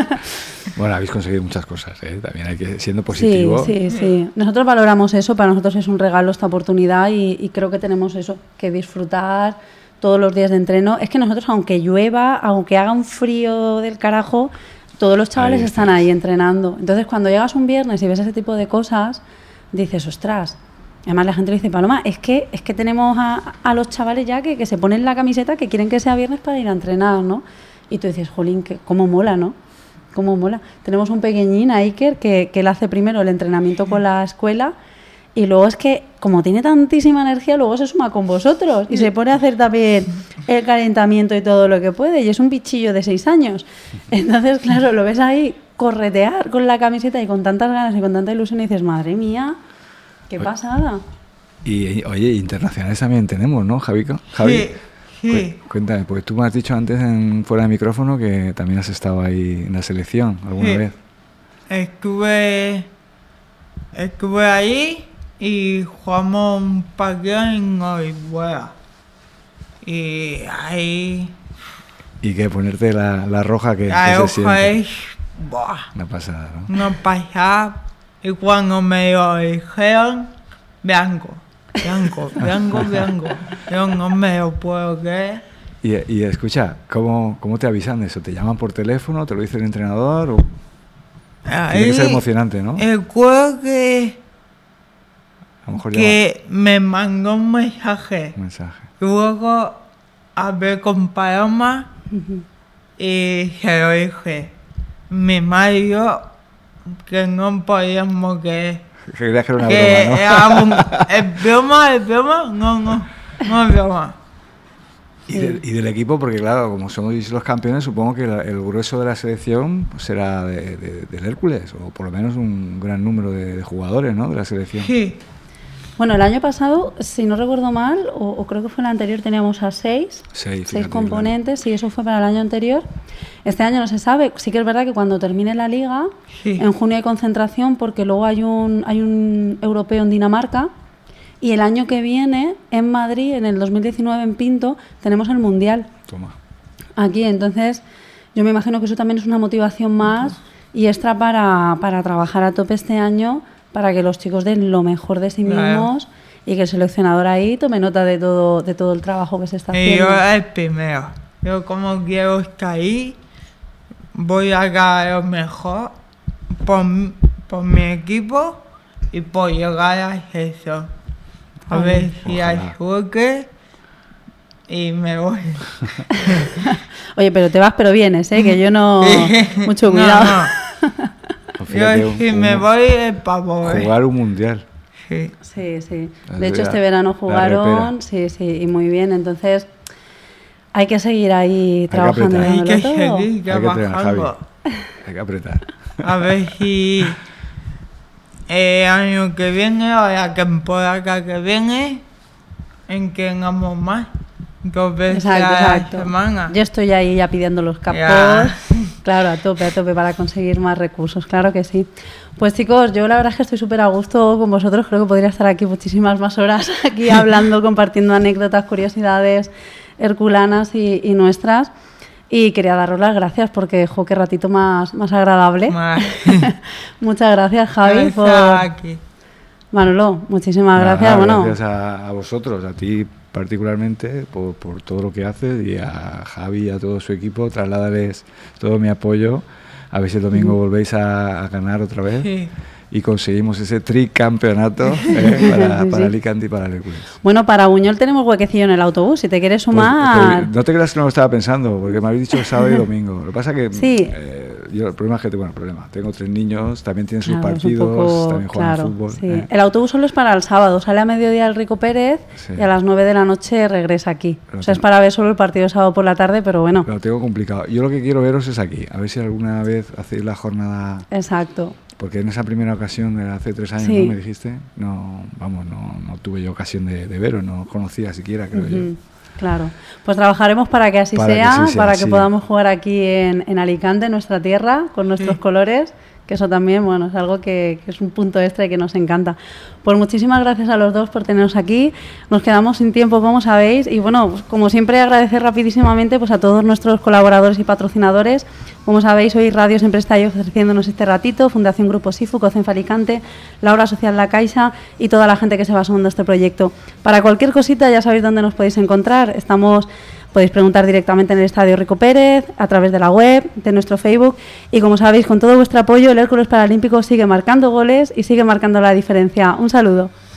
Bueno, habéis conseguido muchas cosas, ¿eh? También hay que, siendo positivo. Sí, sí, sí. Nosotros valoramos eso, para nosotros es un regalo esta oportunidad y, y creo que tenemos eso, que disfrutar todos los días de entreno. Es que nosotros, aunque llueva, aunque haga un frío del carajo, todos los chavales Ahí están estás. ahí entrenando. Entonces, cuando llegas un viernes y ves ese tipo de cosas, dices, ostras. Además, la gente le dice, Paloma, es que, es que tenemos a, a los chavales ya que, que se ponen la camiseta que quieren que sea viernes para ir a entrenar, ¿no? Y tú dices, jolín, que, cómo mola, ¿no? Cómo mola. Tenemos un pequeñín, Iker, que, que él hace primero el entrenamiento con la escuela y luego es que, como tiene tantísima energía, luego se suma con vosotros y se pone a hacer también el calentamiento y todo lo que puede. Y es un bichillo de seis años. Entonces, claro, lo ves ahí corretear con la camiseta y con tantas ganas y con tanta ilusión y dices, madre mía, qué pasada. Y, y, oye, internacionales también tenemos, ¿no, Javi? Javi, Sí, sí. cu- cuéntame, porque tú me has dicho antes en, fuera de micrófono que también has estado ahí en la selección alguna Sí. vez. Estuve estuve ahí y jugamos un partido en Orihuela. Y ahí... ¿Y qué? Ponerte la, la roja que, La que se roja siente. es... Buah, Una pasada, ¿no? una pasada. Y cuando me lo dijeron, blanco, blanco, blanco, blanco. Yo no me lo puedo creer. Y, y escucha, ¿cómo, ¿cómo te avisan de eso? ¿Te llaman por teléfono? ¿Te lo dice el entrenador? O... Tiene que ser emocionante, ¿no? Recuerdo que, A lo mejor que me mandó un mensaje. llama un mensaje. Luego hablé con Paloma y se lo dije. Mi madre y yo que no podíamos creer. Creías que era una que broma, ¿no? era un- ¿Es broma? ¿Es broma? No, no, no es broma. Y, del- y del equipo, porque claro, como sois los campeones, supongo que la- el grueso de la selección pues, será de, de- del Hércules, o por lo menos un gran número de, de jugadores, ¿no? De la selección. Sí, Bueno, el año pasado, si no recuerdo mal, o, o creo que fue el anterior, teníamos a seis, Seis, seis fíjate, componentes, y eso fue para el año anterior. Este año no se sabe. Sí que es verdad que cuando termine la liga, sí. en junio hay concentración porque luego hay un, hay un europeo en Dinamarca, y el año que viene, en Madrid, en el dos mil diecinueve en Pinto, tenemos el Mundial Toma. aquí. Entonces, yo me imagino que eso también es una motivación más y extra para, para trabajar a tope este año, para que los chicos den lo mejor de sí Claro. mismos y que el seleccionador ahí tome nota de todo, de todo el trabajo que se está Y haciendo. yo el primero. Yo como quiero estar ahí, voy a dar lo mejor por, por mi equipo y por llegar a eso. A Ay, ver si hay ojalá. suerte y me voy. Oye, pero te vas pero vienes, ¿eh? Que yo no... Mucho No, cuidado. no. Pues Yo fíjate, un- si me un- voy es para volver. Jugar un mundial. Sí. Sí, sí. La- De hecho, este la- verano la jugaron, repera. sí, sí, y muy bien. Entonces, hay que seguir ahí que trabajando. apretar. Hay dándolo que todo. seguir Hay que entrenar, trabajando. Hay que apretar. A ver si el año que viene o la temporada que viene entrenamos más. Dos veces Exacto, a la exacto. semana. Yo estoy ahí ya pidiendo los capos. Ya. Claro, a tope, a tope para conseguir más recursos, claro que sí. Pues chicos, yo la verdad es que estoy súper a gusto con vosotros. Creo que podría estar aquí muchísimas más horas, aquí hablando, compartiendo anécdotas, curiosidades herculanas y, y nuestras. Y quería daros las gracias porque, jo, qué ratito más, más agradable. Más. Muchas gracias, Javi. Estar Por... aquí. Manolo, muchísimas Nada, gracias. Bueno, gracias a, a vosotros, a ti particularmente, por, por todo lo que haces, y a Javi y a todo su equipo. Trasládales todo mi apoyo. A ver si el domingo volvéis a, a ganar otra vez Sí. y conseguimos ese tricampeonato eh, para, Sí, sí. para Alicante y para el Hércules. bueno, para Buñol tenemos huequecillo en el autobús. Si te quieres Pues- sumar... pues no te creas que no lo estaba pensando, porque me habéis dicho sábado y domingo. Lo que pasa que Sí. eh, yo, el problema es que, te- bueno, el problema, tengo tres niños, también tienen sus Claro, es un partidos, poco- también juegan claro, fútbol. sí. eh. El autobús solo es para el sábado. Sale a mediodía el Rico Pérez Sí. y a las nueve de la noche regresa aquí. Lo O sea, es tengo. para ver solo el partido de sábado por la tarde, pero bueno. Lo tengo complicado. Yo lo que quiero veros es aquí, a ver si alguna vez hacéis la jornada, Exacto. porque en esa primera ocasión, de hace tres años, Sí. ¿no me dijiste? No, vamos, no, no tuve yo ocasión de, de veros, no os conocía siquiera, creo yo. Ujú, claro. Pues trabajaremos para que así Para que sea, así sea, para que sí. podamos jugar aquí en, en Alicante, en nuestra tierra, con nuestros Sí. colores, que eso también, bueno, es algo que, que es un punto extra y que nos encanta. Pues muchísimas gracias a los dos por tenernos aquí. Nos quedamos sin tiempo, como sabéis, y bueno, pues como siempre agradecer rapidísimamente pues a todos nuestros colaboradores y patrocinadores. Como sabéis, hoy Radio siempre está ahí ofreciéndonos este ratito, Fundación Grupo Sifu, Cocenfa Alicante, la Obra Social La Caixa y toda la gente que se va sumando a este proyecto. Para cualquier cosita ya sabéis dónde nos podéis encontrar. Estamos, podéis preguntar directamente en el Estadio Rico Pérez, a través de la web, de nuestro Facebook, y como sabéis, con todo vuestro apoyo, el Hércules Paralímpico sigue marcando goles y sigue marcando la diferencia. Un saludo.